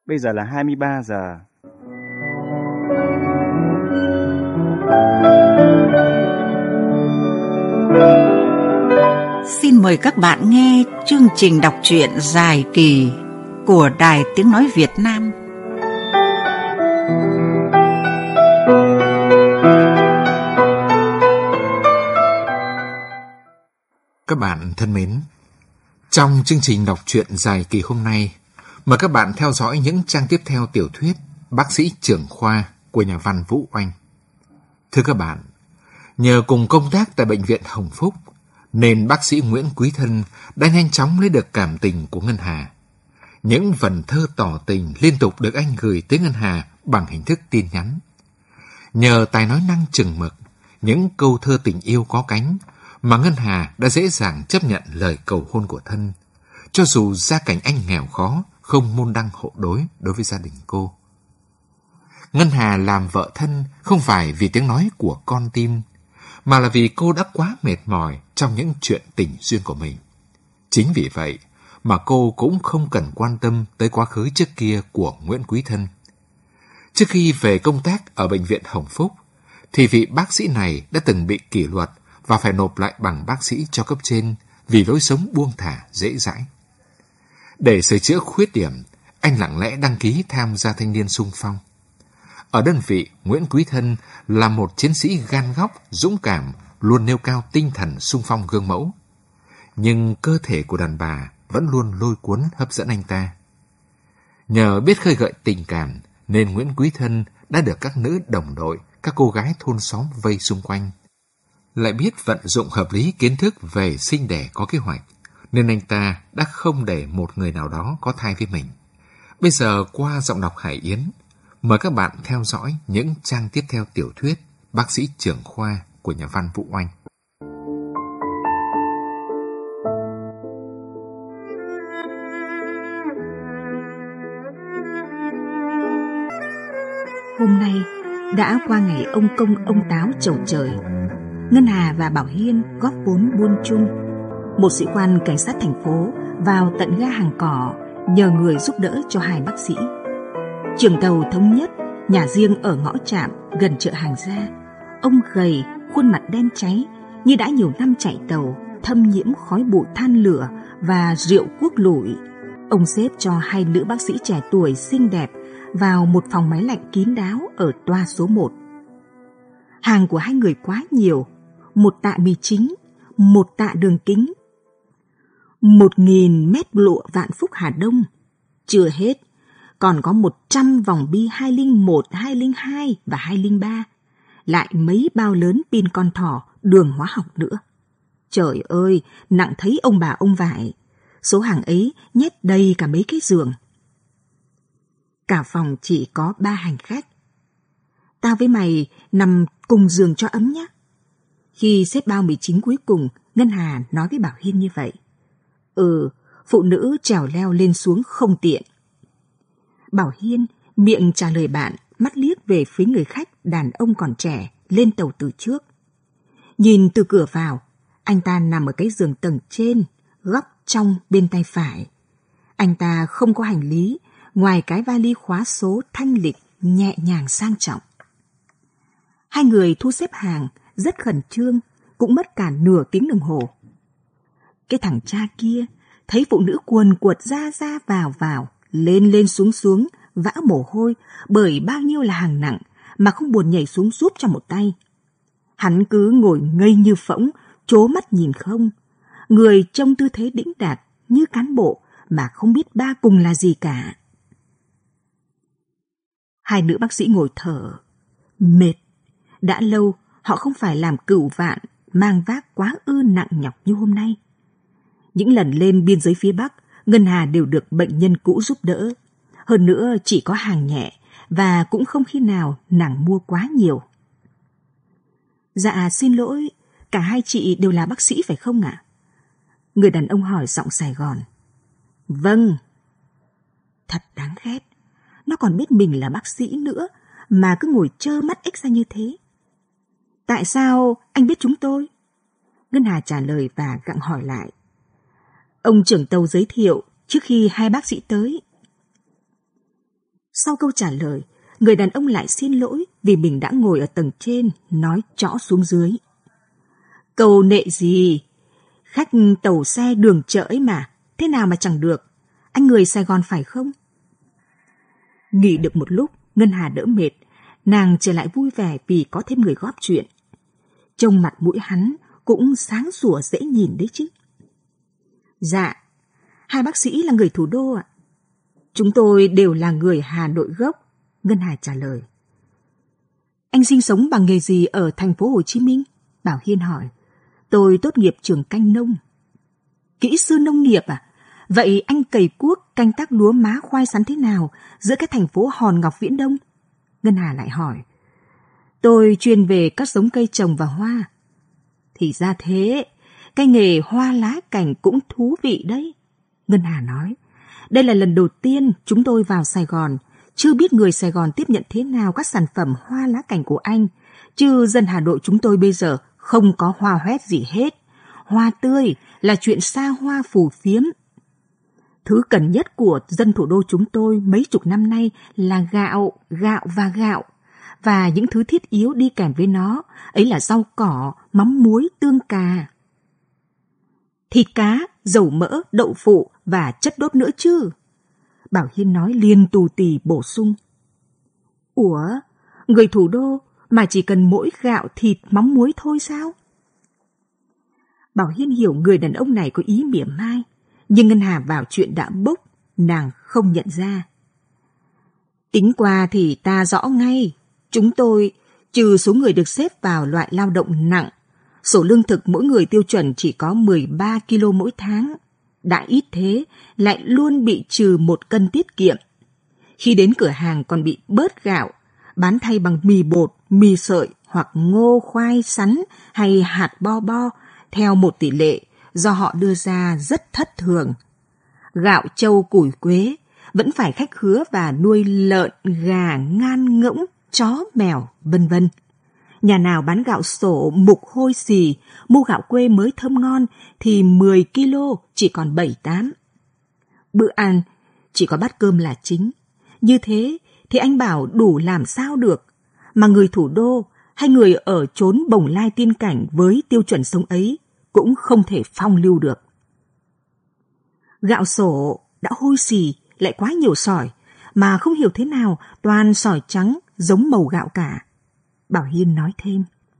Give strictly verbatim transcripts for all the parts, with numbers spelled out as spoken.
Bây giờ là hai mươi ba giờ. Xin mời các bạn nghe chương trình đọc truyện dài kỳ của Đài Tiếng Nói Việt Nam. Các bạn thân mến, trong chương trình đọc truyện dài kỳ hôm nay, mời các bạn theo dõi những trang tiếp theo tiểu thuyết Bác sĩ trưởng khoa của nhà văn Vũ Oanh. Thưa các bạn, nhờ cùng công tác tại Bệnh viện Hồng Phúc, nên bác sĩ Nguyễn Quý Thân đã nhanh chóng lấy được cảm tình của Ngân Hà. Những vần thơ tỏ tình liên tục được anh gửi tới Ngân Hà bằng hình thức tin nhắn. Nhờ tài nói năng chừng mực, những câu thơ tình yêu có cánh, mà Ngân Hà đã dễ dàng chấp nhận lời cầu hôn của Thân, cho dù gia cảnh anh nghèo khó, không môn đăng hộ đối đối với gia đình cô. Ngân Hà làm vợ Thân không phải vì tiếng nói của con tim, mà là vì cô đã quá mệt mỏi trong những chuyện tình duyên của mình. Chính vì vậy mà cô cũng không cần quan tâm tới quá khứ trước kia của Nguyễn Quý Thân. Trước khi về công tác ở Bệnh viện Hồng Phúc, thì vị bác sĩ này đã từng bị kỷ luật và phải nộp lại bằng bác sĩ cho cấp trên vì lối sống buông thả dễ dãi. Để sửa chữa khuyết điểm, anh lặng lẽ đăng ký tham gia thanh niên xung phong. Ở đơn vị, Nguyễn Quý Thân là một chiến sĩ gan góc, dũng cảm, luôn nêu cao tinh thần xung phong gương mẫu. Nhưng cơ thể của đàn bà vẫn luôn lôi cuốn hấp dẫn anh ta. Nhờ biết khơi gợi tình cảm, nên Nguyễn Quý Thân đã được các nữ đồng đội, các cô gái thôn xóm vây xung quanh. Lại biết vận dụng hợp lý kiến thức về sinh đẻ có kế hoạch, nên anh ta đã không để một người nào đó có thai với mình. Bây giờ qua giọng đọc Hải Yến, mời các bạn theo dõi những trang tiếp theo tiểu thuyết Bác sĩ trưởng khoa của nhà văn Vũ Oanh. Hôm nay đã qua ngày ông công ông táo chầu trời. Ngân Hà và Bảo Hiên góp vốn buôn chung. Một sĩ quan cảnh sát thành phố vào tận ga Hàng Cỏ nhờ người giúp đỡ cho hai bác sĩ. Trưởng tàu Thống Nhất, nhà riêng ở ngõ trạm gần chợ Hàng Gia. Ông gầy, khuôn mặt đen cháy, như đã nhiều năm chạy tàu, thâm nhiễm khói bụi than lửa và rượu cuốc lủi. Ông xếp cho hai nữ bác sĩ trẻ tuổi xinh đẹp vào một phòng máy lạnh kín đáo ở toa số một. Hàng của hai người quá nhiều, một tạ mì chính, một tạ đường kính, một nghìn mét lụa Vạn Phúc Hà Đông. Chưa hết, còn có một trăm vòng bi hai không một, hai không hai và hai không ba, lại mấy bao lớn pin con thỏ, đường hóa học nữa. Trời ơi, nặng thấy ông bà ông vải. Số hàng ấy nhét đầy cả mấy cái giường. Cả phòng chỉ có ba hành khách. Tao với mày nằm cùng giường cho ấm nhé. Khi xếp bao mì chính cuối cùng, Ngân Hà nói với Bảo Hiên như vậy. Ừ, phụ nữ trèo leo lên xuống không tiện. Bảo Hiên miệng trả lời bạn, mắt liếc về phía người khách đàn ông còn trẻ lên tàu từ trước. Nhìn từ cửa vào, anh ta nằm ở cái giường tầng trên, góc trong bên tay phải. Anh ta không có hành lý, ngoài cái vali khóa số thanh lịch, nhẹ nhàng sang trọng. Hai người thu xếp hàng, rất khẩn trương, cũng mất cả nửa tiếng đồng hồ. Cái thằng cha kia, thấy phụ nữ quần quật ra ra vào vào, lên lên xuống xuống, vã mồ hôi, bởi bao nhiêu là hàng nặng, mà không buồn nhảy xuống giúp cho một tay. Hắn cứ ngồi ngây như phỗng, trố mắt nhìn không. Người trông tư thế đĩnh đạc, như cán bộ, mà không biết ba cùng là gì cả. Hai nữ bác sĩ ngồi thở, mệt. Đã lâu họ không phải làm cửu vạn, mang vác quá ư nặng nhọc như hôm nay. Những lần lên biên giới phía Bắc, Ngân Hà đều được bệnh nhân cũ giúp đỡ. Hơn nữa chỉ có hàng nhẹ, và cũng không khi nào nàng mua quá nhiều. Dạ xin lỗi, cả hai chị đều là bác sĩ phải không ạ? Người đàn ông hỏi giọng Sài Gòn. Vâng. Thật đáng ghét, nó còn biết mình là bác sĩ nữa, mà cứ ngồi trơ mắt ếch ra như thế. Tại sao anh biết chúng tôi? Ngân Hà trả lời và gặng hỏi lại. Ông trưởng tàu giới thiệu trước khi hai bác sĩ tới. Sau câu trả lời, người đàn ông lại xin lỗi vì mình đã ngồi ở tầng trên, nói trõ xuống dưới. Câu nệ gì? Khách tàu xe đường chợ ấy mà, thế nào mà chẳng được? Anh người Sài Gòn phải không? Nghỉ được một lúc, Ngân Hà đỡ mệt, nàng trở lại vui vẻ vì có thêm người góp chuyện. Trông mặt mũi hắn cũng sáng sủa dễ nhìn đấy chứ. Dạ, hai bác sĩ là người thủ đô ạ. Chúng tôi đều là người Hà Nội gốc, Ngân Hà trả lời. Anh sinh sống bằng nghề gì ở thành phố Hồ Chí Minh? Bảo Hiên hỏi. Tôi tốt nghiệp trường canh nông. Kỹ sư nông nghiệp à? Vậy anh cày cuốc, canh tác lúa má khoai sắn thế nào giữa cái thành phố Hòn Ngọc Viễn Đông? Ngân Hà lại hỏi. Tôi chuyên về các giống cây trồng và hoa. Thì ra thế, cái nghề hoa lá cảnh cũng thú vị đấy. Ngân Hà nói. Đây là lần đầu tiên chúng tôi vào Sài Gòn, chưa biết người Sài Gòn tiếp nhận thế nào các sản phẩm hoa lá cảnh của anh, chứ dân Hà Nội chúng tôi bây giờ không có hoa hoét gì hết. Hoa tươi là chuyện xa hoa phù phiếm. Thứ cần nhất của dân thủ đô chúng tôi mấy chục năm nay là gạo, gạo và gạo. Và những thứ thiết yếu đi kèm với nó, ấy là rau cỏ, mắm muối, tương cà. Thịt cá, dầu mỡ, đậu phụ và chất đốt nữa chứ. Bảo Hiên nói liền tù tì bổ sung. Ủa, người thủ đô mà chỉ cần mỗi gạo, thịt, mắm muối thôi sao? Bảo Hiên hiểu người đàn ông này có ý mỉa mai, nhưng Ngân Hà vào chuyện đã bốc, nàng không nhận ra. Tính qua thì ta rõ ngay, chúng tôi, trừ số người được xếp vào loại lao động nặng, số lương thực mỗi người tiêu chuẩn chỉ có mười ba ki lô mỗi tháng. Đã ít thế, lại luôn bị trừ một cân tiết kiệm. Khi đến cửa hàng còn bị bớt gạo, bán thay bằng mì bột, mì sợi hoặc ngô, khoai, sắn hay hạt bo bo, theo một tỷ lệ do họ đưa ra rất thất thường. Gạo trâu củi quế vẫn phải khách khứa và nuôi lợn, gà, ngan ngỗng, chó, mèo, vân vân. Nhà nào bán gạo sổ mục hôi xì, mua gạo quê mới thơm ngon thì mười ki lô chỉ còn bảy tám. Bữa ăn chỉ có bát cơm là chính. Như thế thì anh bảo đủ làm sao được, mà người thủ đô hay người ở chốn bồng lai tiên cảnh với tiêu chuẩn sống ấy cũng không thể phong lưu được. Gạo sổ đã hôi xì lại quá nhiều sỏi, mà không hiểu thế nào toàn sỏi trắng giống màu gạo cả. Bảo Hiên nói thêm.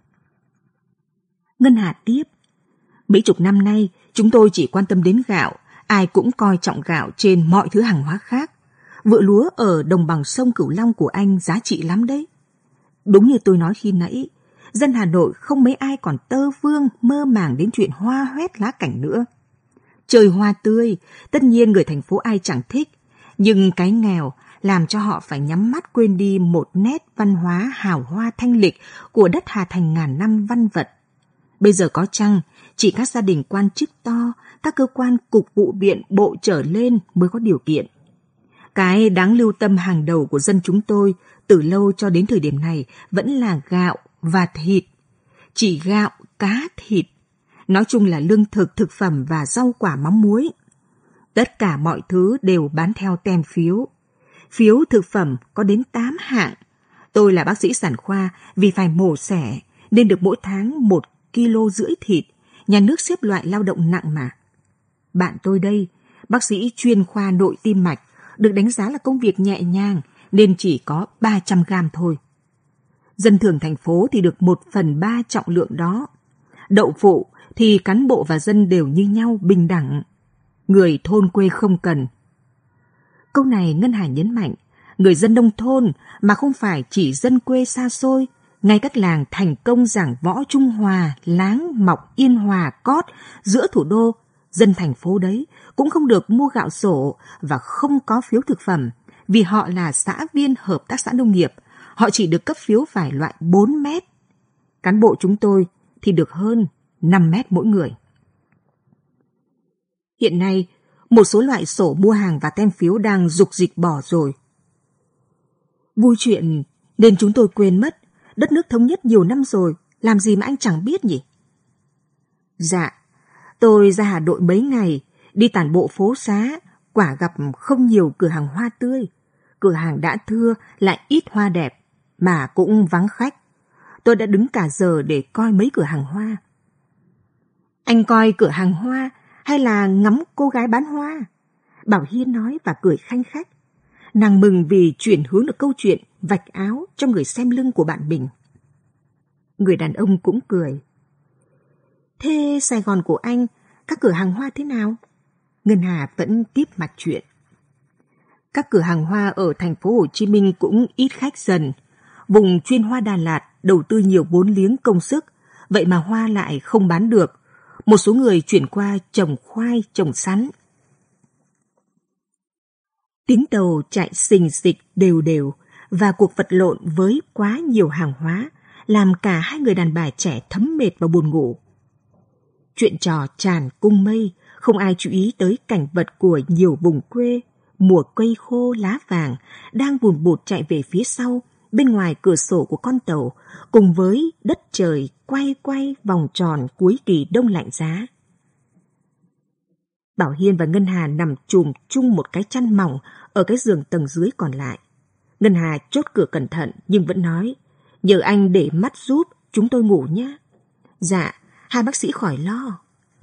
Ngân Hà tiếp. Mấy chục năm nay chúng tôi chỉ quan tâm đến gạo, ai cũng coi trọng gạo trên mọi thứ hàng hóa khác. Vựa lúa ở đồng bằng sông Cửu Long của anh giá trị lắm đấy. Đúng như tôi nói khi nãy, dân Hà Nội không mấy ai còn tơ vương mơ màng đến chuyện hoa hoét lá cảnh nữa. Trời hoa tươi, tất nhiên người thành phố ai chẳng thích, nhưng cái nghèo làm cho họ phải nhắm mắt quên đi một nét văn hóa hào hoa thanh lịch của đất Hà Thành ngàn năm văn vật. Bây giờ có chăng, chỉ các gia đình quan chức to, các cơ quan cục vụ viện bộ trở lên mới có điều kiện. Cái đáng lưu tâm hàng đầu của dân chúng tôi từ lâu cho đến thời điểm này vẫn là gạo và thịt. Chỉ gạo, cá, thịt. Nói chung là lương thực, thực phẩm và rau quả mắm muối. Tất cả mọi thứ đều bán theo tem phiếu. Phiếu thực phẩm có đến tám hạng. Tôi là bác sĩ sản khoa vì phải mổ xẻ nên được mỗi tháng một ki lô rưỡi thịt. Nhà nước xếp loại lao động nặng mà. Bạn tôi đây, bác sĩ chuyên khoa nội tim mạch, được đánh giá là công việc nhẹ nhàng nên chỉ có ba trăm gam thôi. Dân thường thành phố thì được một phần ba trọng lượng đó. Đậu phụ thì cán bộ và dân đều như nhau, bình đẳng. Người thôn quê không cần. Câu này Ngân Hà nhấn mạnh, người dân nông thôn mà không phải chỉ dân quê xa xôi, ngay các làng Thành Công, Giảng Võ, Trung Hòa, Láng, Mọc, Yên Hòa, Cót, giữa thủ đô, dân thành phố đấy cũng không được mua gạo sổ và không có phiếu thực phẩm vì họ là xã viên hợp tác xã nông nghiệp. Họ chỉ được cấp phiếu vải loại bốn mét. Cán bộ chúng tôi thì được hơn năm mét mỗi người. Hiện nay, một số loại sổ mua hàng và tem phiếu đang rục rịch bỏ rồi. Vui chuyện nên chúng tôi quên mất, đất nước thống nhất nhiều năm rồi, làm gì mà anh chẳng biết nhỉ? Dạ, tôi ra Hà Nội mấy ngày, đi tản bộ phố xá, quả gặp không nhiều cửa hàng hoa tươi. cửa hàng đã thưa lại ít hoa đẹp, mà cũng vắng khách. Tôi đã đứng cả giờ để coi mấy cửa hàng hoa. Anh coi cửa hàng hoa hay là ngắm cô gái bán hoa? Bảo Hiên nói và cười khanh khách. Nàng mừng vì chuyển hướng được câu chuyện vạch áo cho người xem lưng của bạn mình. Người đàn ông cũng cười. Thế Sài Gòn của anh, các cửa hàng hoa thế nào? Ngân Hà vẫn tiếp mặt chuyện. Các cửa hàng hoa ở thành phố Hồ Chí Minh cũng ít khách dần. Vùng chuyên hoa Đà Lạt đầu tư nhiều vốn liếng công sức, vậy mà hoa lại không bán được. Một số người chuyển qua trồng khoai, trồng sắn. Tiếng tàu chạy xình xịch đều đều và cuộc vật lộn với quá nhiều hàng hóa làm cả hai người đàn bà trẻ thấm mệt và buồn ngủ. Chuyện trò tràn cung mây, không ai chú ý tới cảnh vật của nhiều vùng quê, mùa cây khô lá vàng đang vùn vụt chạy về phía sau, bên ngoài cửa sổ của con tàu, cùng với đất trời quay quay vòng tròn cuối kỳ đông lạnh giá. Bảo Hiên và Ngân Hà nằm chùm chung một cái chăn mỏng ở cái giường tầng dưới còn lại. Ngân Hà chốt cửa cẩn thận nhưng vẫn nói, nhờ anh để mắt giúp, chúng tôi ngủ nhé. Dạ, hai bác sĩ khỏi lo.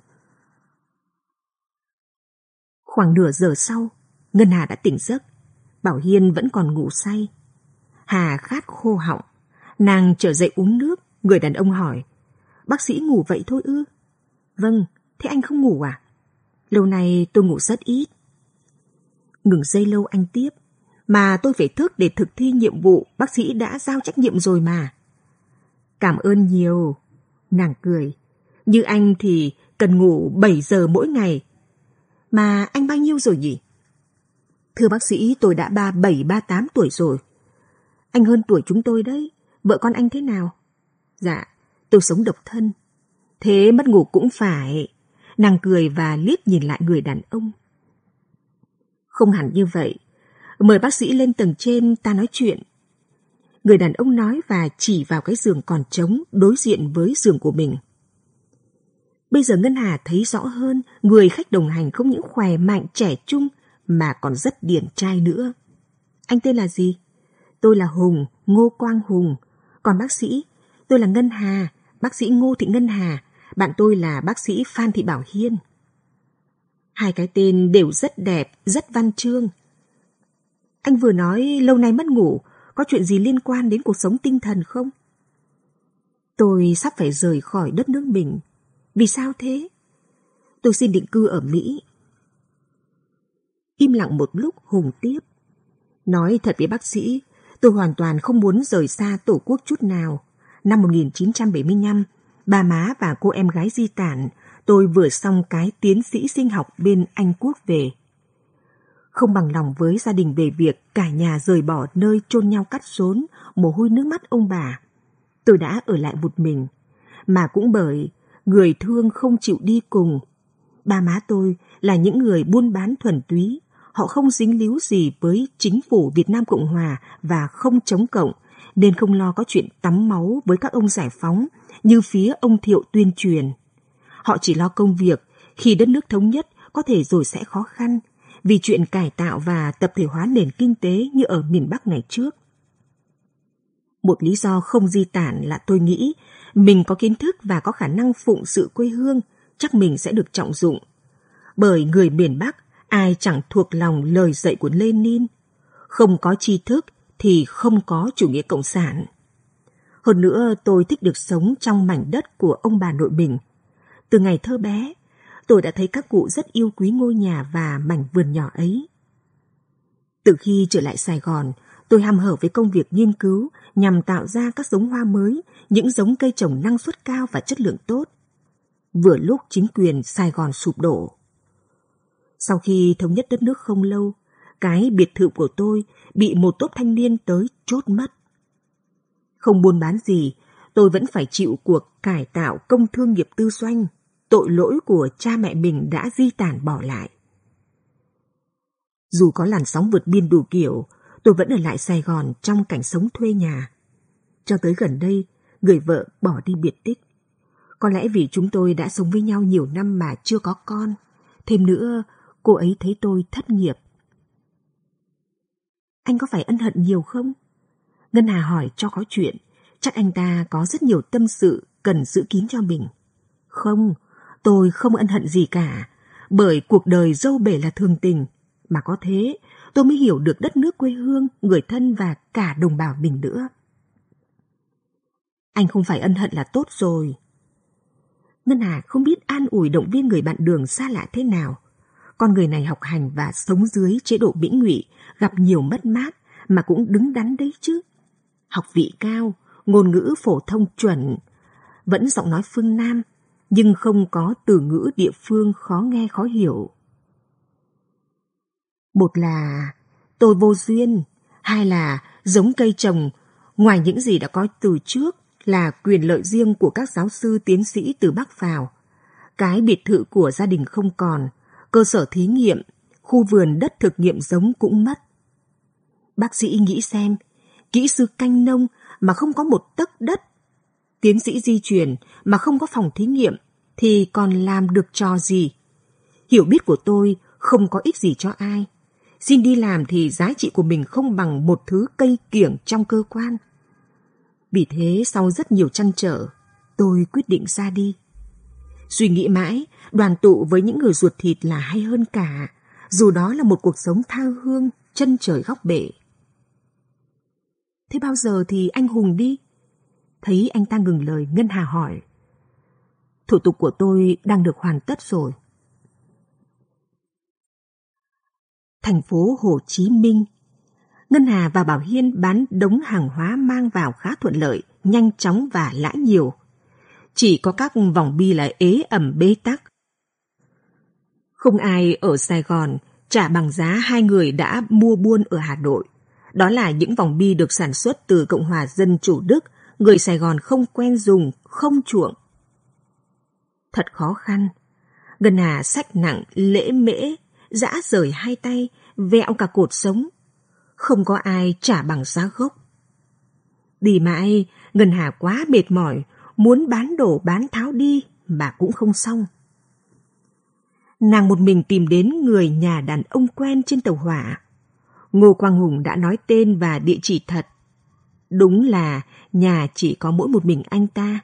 Khoảng nửa giờ sau, Ngân Hà đã tỉnh giấc. Bảo Hiên vẫn còn ngủ say. Hà khát khô họng. Nàng trở dậy uống nước. Người đàn ông hỏi, bác sĩ ngủ vậy thôi ư? Vâng, thế anh không ngủ à? Lâu nay tôi ngủ rất ít. Ngừng giây lâu anh tiếp, mà tôi phải thức để thực thi nhiệm vụ bác sĩ đã giao trách nhiệm rồi mà. Cảm ơn nhiều. Nàng cười. Như anh thì cần ngủ bảy giờ mỗi ngày. Mà anh bao nhiêu rồi nhỉ? Thưa bác sĩ, tôi đã ba bảy, ba tám tuổi rồi. Anh hơn tuổi chúng tôi đấy. Vợ con anh thế nào? Dạ, tôi sống độc thân. Thế mất ngủ cũng phải. Nàng cười và liếc nhìn lại người đàn ông. Không hẳn như vậy. Mời bác sĩ lên tầng trên ta nói chuyện. Người đàn ông nói và chỉ vào cái giường còn trống đối diện với giường của mình. Bây giờ Ngân Hà thấy rõ hơn, người khách đồng hành không những khỏe mạnh trẻ trung mà còn rất điển trai nữa. Anh tên là gì? Tôi là Hùng, Ngô Quang Hùng. Còn bác sĩ, tôi là Ngân Hà, bác sĩ Ngô Thị Ngân Hà. Bạn tôi là bác sĩ Phan Thị Bảo Hiên. Hai cái tên đều rất đẹp, rất văn chương. Anh vừa nói lâu nay mất ngủ, có chuyện gì liên quan đến cuộc sống tinh thần không? Tôi sắp phải rời khỏi đất nước mình. Vì sao thế? Tôi xin định cư ở Mỹ. Im lặng một lúc, Hùng tiếp. Nói thật với bác sĩ, tôi hoàn toàn không muốn rời xa Tổ quốc chút nào. Năm một nghìn chín trăm bảy mươi lăm, ba má và cô em gái di tản, tôi vừa xong cái tiến sĩ sinh học bên Anh Quốc về. Không bằng lòng với gia đình về việc cả nhà rời bỏ nơi chôn nhau cắt rốn, mồ hôi nước mắt ông bà. Tôi đã ở lại một mình, mà cũng bởi người thương không chịu đi cùng. Ba má tôi là những người buôn bán thuần túy, họ không dính líu gì với chính phủ Việt Nam Cộng Hòa và không chống cộng, nên không lo có chuyện tắm máu với các ông giải phóng như phía ông Thiệu tuyên truyền. Họ chỉ lo công việc, khi đất nước thống nhất có thể rồi sẽ khó khăn, vì chuyện cải tạo và tập thể hóa nền kinh tế như ở miền Bắc ngày trước. Một lý do không di tản là tôi nghĩ mình có kiến thức và có khả năng phụng sự quê hương, chắc mình sẽ được trọng dụng. Bởi người miền Bắc ai chẳng thuộc lòng lời dạy của Lenin, không có tri thức thì không có chủ nghĩa cộng sản. Hơn nữa tôi thích được sống trong mảnh đất của ông bà nội mình. Từ ngày thơ bé, tôi đã thấy các cụ rất yêu quý ngôi nhà và mảnh vườn nhỏ ấy. Từ khi trở lại Sài Gòn, tôi hăm hở với công việc nghiên cứu nhằm tạo ra các giống hoa mới, những giống cây trồng năng suất cao và chất lượng tốt. Vừa lúc chính quyền Sài Gòn sụp đổ. Sau khi thống nhất đất nước không lâu, cái biệt thự của tôi bị một tốp thanh niên tới chốt mất. Không buôn bán gì, tôi vẫn phải chịu cuộc cải tạo công thương nghiệp tư doanh, tội lỗi của cha mẹ mình đã di tản bỏ lại. Dù có làn sóng vượt biên đủ kiểu, tôi vẫn ở lại Sài Gòn trong cảnh sống thuê nhà. Cho tới gần đây, người vợ bỏ đi biệt tích. Có lẽ vì chúng tôi đã sống với nhau nhiều năm mà chưa có con. Thêm nữa, cô ấy thấy tôi thất nghiệp. Anh có phải ân hận nhiều không? Ngân Hà hỏi cho có chuyện. Chắc anh ta có rất nhiều tâm sự cần giữ kín cho mình. Không, tôi không ân hận gì cả. Bởi cuộc đời dâu bể là thường tình. Mà có thế, tôi mới hiểu được đất nước quê hương, người thân và cả đồng bào mình nữa. Anh không phải ân hận là tốt rồi. Ngân Hà không biết an ủi động viên người bạn đường xa lạ thế nào. Con người này học hành và sống dưới chế độ Mỹ ngụy, gặp nhiều mất mát mà cũng đứng đắn đấy chứ. Học vị cao, ngôn ngữ phổ thông chuẩn, vẫn giọng nói phương Nam, nhưng không có từ ngữ địa phương khó nghe khó hiểu. Một là tôi vô duyên, hai là giống cây trồng, ngoài những gì đã có từ trước là quyền lợi riêng của các giáo sư tiến sĩ từ Bắc vào. Cái biệt thự của gia đình không còn, cơ sở thí nghiệm, khu vườn đất thực nghiệm giống cũng mất. Bác sĩ nghĩ xem, kỹ sư canh nông mà không có một tấc đất, tiến sĩ di truyền mà không có phòng thí nghiệm thì còn làm được trò gì? Hiểu biết của tôi không có ích gì cho ai. Xin đi làm thì giá trị của mình không bằng một thứ cây kiểng trong cơ quan. Vì thế sau rất nhiều trăn trở, tôi quyết định ra đi. Suy nghĩ mãi, đoàn tụ với những người ruột thịt là hay hơn cả, dù đó là một cuộc sống tha hương, chân trời góc bể. Thế bao giờ thì anh Hùng đi? Thấy anh ta ngừng lời, Ngân Hà hỏi. Thủ tục của tôi đang được hoàn tất rồi. Thành phố Hồ Chí Minh. Ngân Hà và Bảo Hiên bán đống hàng hóa mang vào khá thuận lợi, nhanh chóng và lãi nhiều. Chỉ có các vòng bi là ế ẩm bế tắc. Không ai ở Sài Gòn trả bằng giá hai người đã mua buôn ở Hà Nội. Đó là những vòng bi được sản xuất từ Cộng hòa Dân chủ Đức, người Sài Gòn không quen dùng, không chuộng. Thật khó khăn. Ngân Hà xách nặng, lễ mễ, giã rời hai tay, vẹo cả cột sống. Không có ai trả bằng giá gốc. Đi mãi, Ngân Hà quá mệt mỏi, muốn bán đổ bán tháo đi mà cũng không xong. Nàng một mình tìm đến người nhà đàn ông quen trên tàu hỏa. Ngô Quang Hùng đã nói tên và địa chỉ thật. Đúng là nhà chỉ có mỗi một mình anh ta.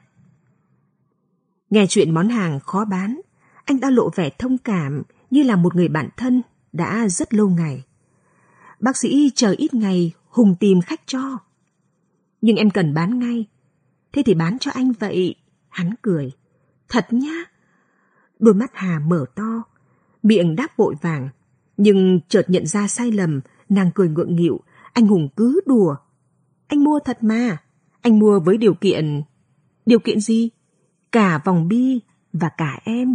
Nghe chuyện món hàng khó bán, anh ta lộ vẻ thông cảm như là một người bạn thân đã rất lâu ngày. Bác sĩ chờ ít ngày, Hùng tìm khách cho. Nhưng em cần bán ngay. Thế thì bán cho anh vậy. Hắn cười. Thật nhá. Đôi mắt Hà mở to, miệng đáp vội vàng. Nhưng chợt nhận ra sai lầm, nàng cười ngượng nghịu. Anh Hùng cứ đùa. Anh mua thật mà. Anh mua với điều kiện... Điều kiện gì? Cả vòng bi và cả em.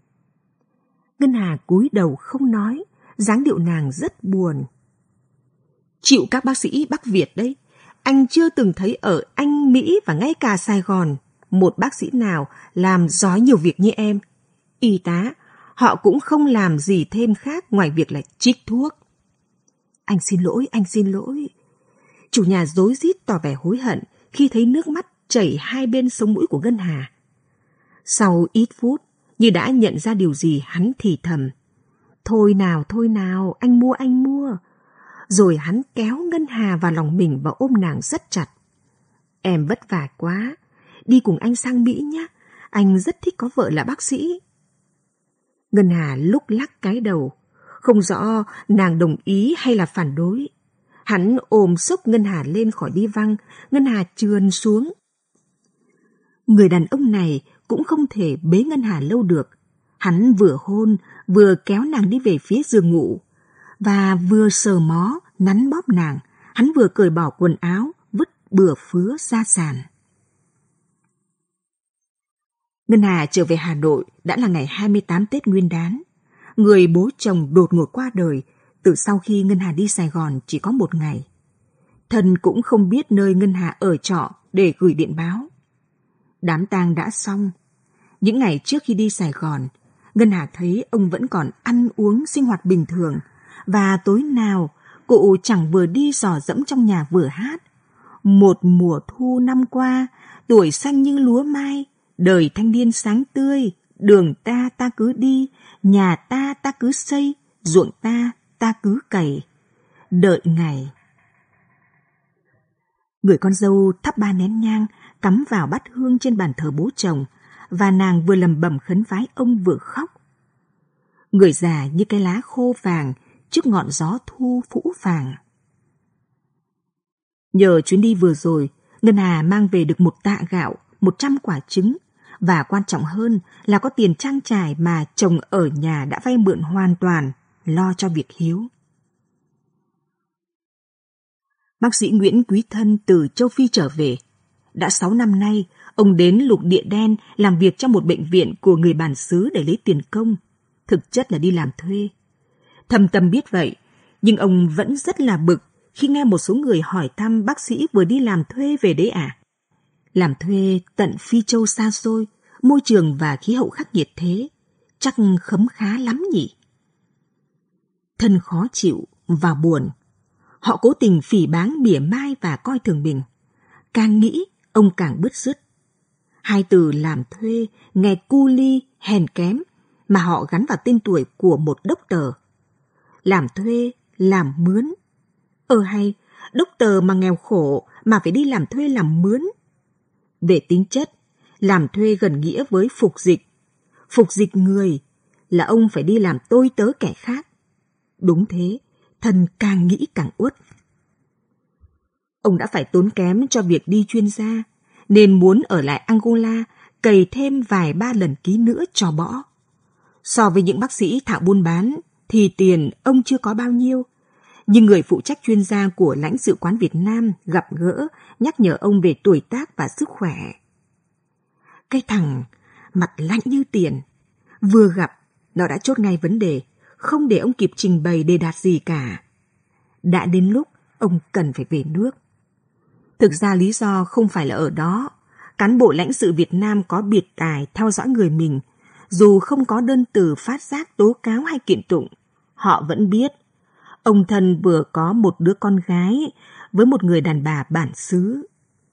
Ngân Hà cúi đầu không nói, dáng điệu nàng rất buồn. Chịu các bác sĩ Bắc Việt đấy. Anh chưa từng thấy ở Anh, Mỹ và ngay cả Sài Gòn một bác sĩ nào làm giỏi nhiều việc như em. Y tá, họ cũng không làm gì thêm khác ngoài việc là trích thuốc. Anh xin lỗi, anh xin lỗi. Chủ nhà rối rít tỏ vẻ hối hận khi thấy nước mắt chảy hai bên sống mũi của Ngân Hà. Sau ít phút, như đã nhận ra điều gì, hắn thì thầm. Thôi nào, thôi nào, anh mua, anh mua. Rồi hắn kéo Ngân Hà vào lòng mình và ôm nàng rất chặt. Em vất vả quá, đi cùng anh sang Mỹ nhé, anh rất thích có vợ là bác sĩ. Ngân Hà lúc lắc cái đầu, không rõ nàng đồng ý hay là phản đối. Hắn ôm xốc Ngân Hà lên khỏi đi văng, Ngân Hà trườn xuống. Người đàn ông này cũng không thể bế Ngân Hà lâu được. Hắn vừa hôn, vừa kéo nàng đi về phía giường ngủ. Và vừa sờ mó, nắn bóp nàng, hắn vừa cởi bỏ quần áo, vứt bừa phứa ra sàn. Ngân Hà trở về Hà Nội đã là ngày hai mươi tám Tết Nguyên đán. Người bố chồng đột ngột qua đời từ sau khi Ngân Hà đi Sài Gòn chỉ có một ngày. Thân cũng không biết nơi Ngân Hà ở trọ để gửi điện báo. Đám tang đã xong. Những ngày trước khi đi Sài Gòn, Ngân Hà thấy ông vẫn còn ăn uống sinh hoạt bình thường, và tối nào cụ chẳng vừa đi dò dẫm trong nhà vừa hát. Một mùa thu năm qua, tuổi xanh như lúa mai, đời thanh niên sáng tươi, đường ta ta cứ đi, nhà ta ta cứ xây, ruộng ta ta cứ cày. Đợi ngày, Người con dâu thắp ba nén nhang cắm vào bát hương trên bàn thờ bố chồng, và nàng vừa lầm bầm khấn vái ông vừa khóc. Người già như cái lá khô vàng trước ngọn gió thu phũ phàng. Nhờ chuyến đi vừa rồi, Ngân Hà mang về được một tạ gạo, một trăm quả trứng, và quan trọng hơn là có tiền trang trải mà chồng ở nhà đã vay mượn hoàn toàn, lo cho việc hiếu. Bác sĩ Nguyễn Quý Thân từ châu Phi trở về. Đã sáu năm nay, ông đến lục địa đen làm việc trong một bệnh viện của người bản xứ để lấy tiền công. Thực chất là đi làm thuê. Thầm tâm biết vậy, nhưng ông vẫn rất là bực khi nghe một số người hỏi thăm bác sĩ vừa đi làm thuê về đấy à. Làm thuê tận Phi Châu xa xôi, môi trường và khí hậu khắc nghiệt thế, chắc khấm khá lắm nhỉ. Thân khó chịu và buồn. Họ cố tình phỉ báng mỉa mai và coi thường mình. Càng nghĩ, ông càng bứt rứt. Hai từ làm thuê nghe cu li, hèn kém, mà họ gắn vào tên tuổi của một đốc tờ. Làm thuê, làm mướn. Ờ hay, đốc tờ mà nghèo khổ mà phải đi làm thuê làm mướn. Về tính chất, làm thuê gần nghĩa với phục dịch. Phục dịch người là ông phải đi làm tôi tớ kẻ khác. Đúng thế, Thân càng nghĩ càng uất. Ông đã phải tốn kém cho việc đi chuyên gia, nên muốn ở lại Angola cày thêm vài ba lần ký nữa cho bỏ. So với những bác sĩ thạo buôn bán thì tiền ông chưa có bao nhiêu, nhưng người phụ trách chuyên gia của lãnh sự quán Việt Nam gặp gỡ nhắc nhở ông về tuổi tác và sức khỏe. Cái thằng mặt lạnh như tiền, vừa gặp nó đã chốt ngay vấn đề, không để ông kịp trình bày đề đạt gì cả. Đã đến lúc ông cần phải về nước. Thực ra lý do không phải là ở đó. Cán bộ lãnh sự Việt Nam có biệt tài theo dõi người mình, dù không có đơn từ phát giác tố cáo hay kiện tụng, họ vẫn biết ông Thân vừa có một đứa con gái với một người đàn bà bản xứ.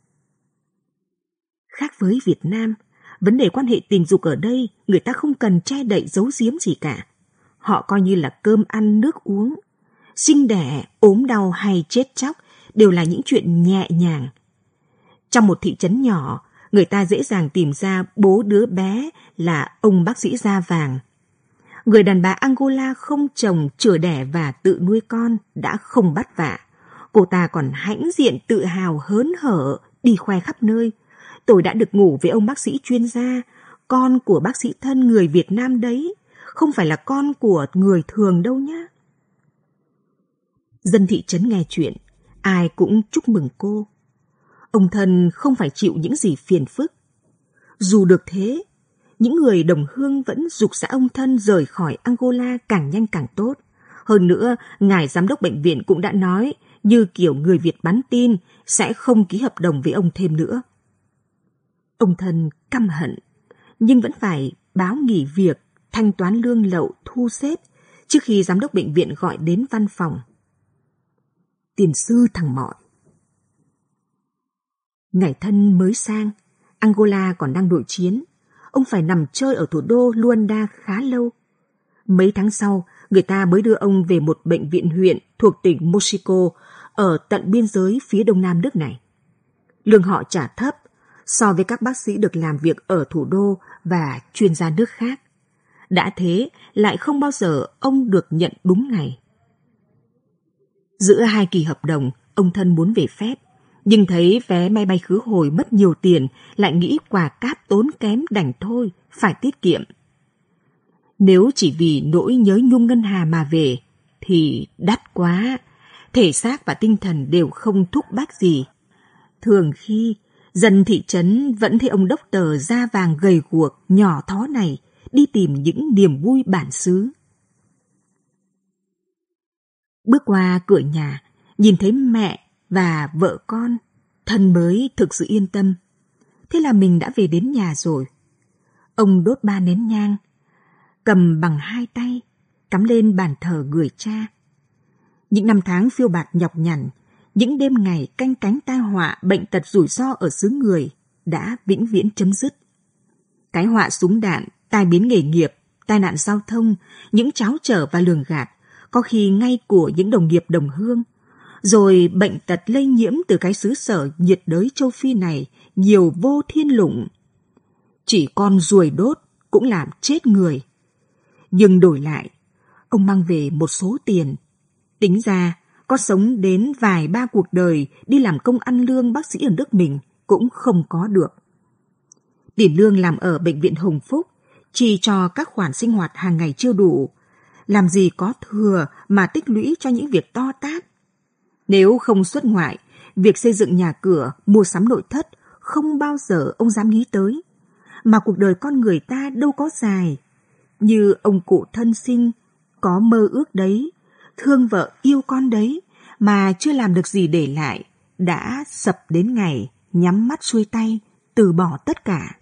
Khác với Việt Nam, vấn đề quan hệ tình dục ở đây người ta không cần che đậy giấu giếm gì cả. Họ coi như là cơm ăn nước uống. Sinh đẻ, ốm đau hay chết chóc đều là những chuyện nhẹ nhàng. Trong một thị trấn nhỏ, người ta dễ dàng tìm ra bố đứa bé là ông bác sĩ da vàng. Người đàn bà Angola không chồng, chữa đẻ và tự nuôi con đã không bắt vạ. Cô ta còn hãnh diện tự hào hớn hở đi khoe khắp nơi. Tôi đã được ngủ với ông bác sĩ chuyên gia, con của bác sĩ Thân người Việt Nam đấy, không phải là con của người thường đâu nhá. Dân thị trấn nghe chuyện, ai cũng chúc mừng cô. Ông Thân không phải chịu những gì phiền phức. Dù được thế, những người đồng hương vẫn giục giã ông Thân rời khỏi Angola càng nhanh càng tốt. Hơn nữa, ngài giám đốc bệnh viện cũng đã nói, như kiểu người Việt bắn tin, sẽ không ký hợp đồng với ông thêm nữa. Ông Thân căm hận, nhưng vẫn phải báo nghỉ việc, thanh toán lương lậu, thu xếp, trước khi giám đốc bệnh viện gọi đến văn phòng. Tiền sư thằng mọi. Ngày Thân mới sang, Angola còn đang nội chiến. Ông phải nằm chơi ở thủ đô Luanda khá lâu. Mấy tháng sau, người ta mới đưa ông về một bệnh viện huyện thuộc tỉnh Moxico ở tận biên giới phía đông nam nước này. Lương họ trả thấp so với các bác sĩ được làm việc ở thủ đô và chuyên gia nước khác. Đã thế, lại không bao giờ ông được nhận đúng ngày. Giữa hai kỳ hợp đồng, ông Thân muốn về phép, nhưng thấy vé máy bay khứ hồi mất nhiều tiền, lại nghĩ quà cáp tốn kém đành thôi, phải tiết kiệm. Nếu chỉ vì nỗi nhớ nhung Ngân Hà mà về, thì đắt quá, thể xác và tinh thần đều không thúc bách gì. Thường khi, dân thị trấn vẫn thấy ông đốc tờ da vàng gầy guộc, nhỏ thó này đi tìm những niềm vui bản xứ. Bước qua cửa nhà, nhìn thấy mẹ và vợ con, Thân mới thực sự yên tâm. Thế là mình đã về đến nhà rồi. Ông đốt ba nén nhang, cầm bằng hai tay, cắm lên bàn thờ người cha. Những năm tháng phiêu bạt nhọc nhằn, những đêm ngày canh cánh tai họa, bệnh tật rủi ro ở xứ người đã vĩnh viễn chấm dứt. Cái họa súng đạn, tai biến nghề nghiệp, tai nạn giao thông, những tráo trở và lường gạt, có khi ngay của những đồng nghiệp đồng hương, Rồi bệnh tật lây nhiễm từ cái xứ sở nhiệt đới châu Phi này nhiều vô thiên lủng. Chỉ con ruồi đốt cũng làm chết người. Nhưng đổi lại, ông mang về một số tiền. Tính ra, có sống đến vài ba cuộc đời đi làm công ăn lương bác sĩ ở nước mình cũng không có được. Tiền lương làm ở bệnh viện Hồng Phúc chỉ cho các khoản sinh hoạt hàng ngày chưa đủ. Làm gì có thừa mà tích lũy cho những việc to tát. Nếu không xuất ngoại, việc xây dựng nhà cửa, mua sắm nội thất không bao giờ ông dám nghĩ tới. Mà cuộc đời con người ta đâu có dài. Như ông cụ thân sinh, có mơ ước đấy, thương vợ yêu con đấy, mà chưa làm được gì để lại, đã sập đến ngày nhắm mắt xuôi tay, từ bỏ tất cả.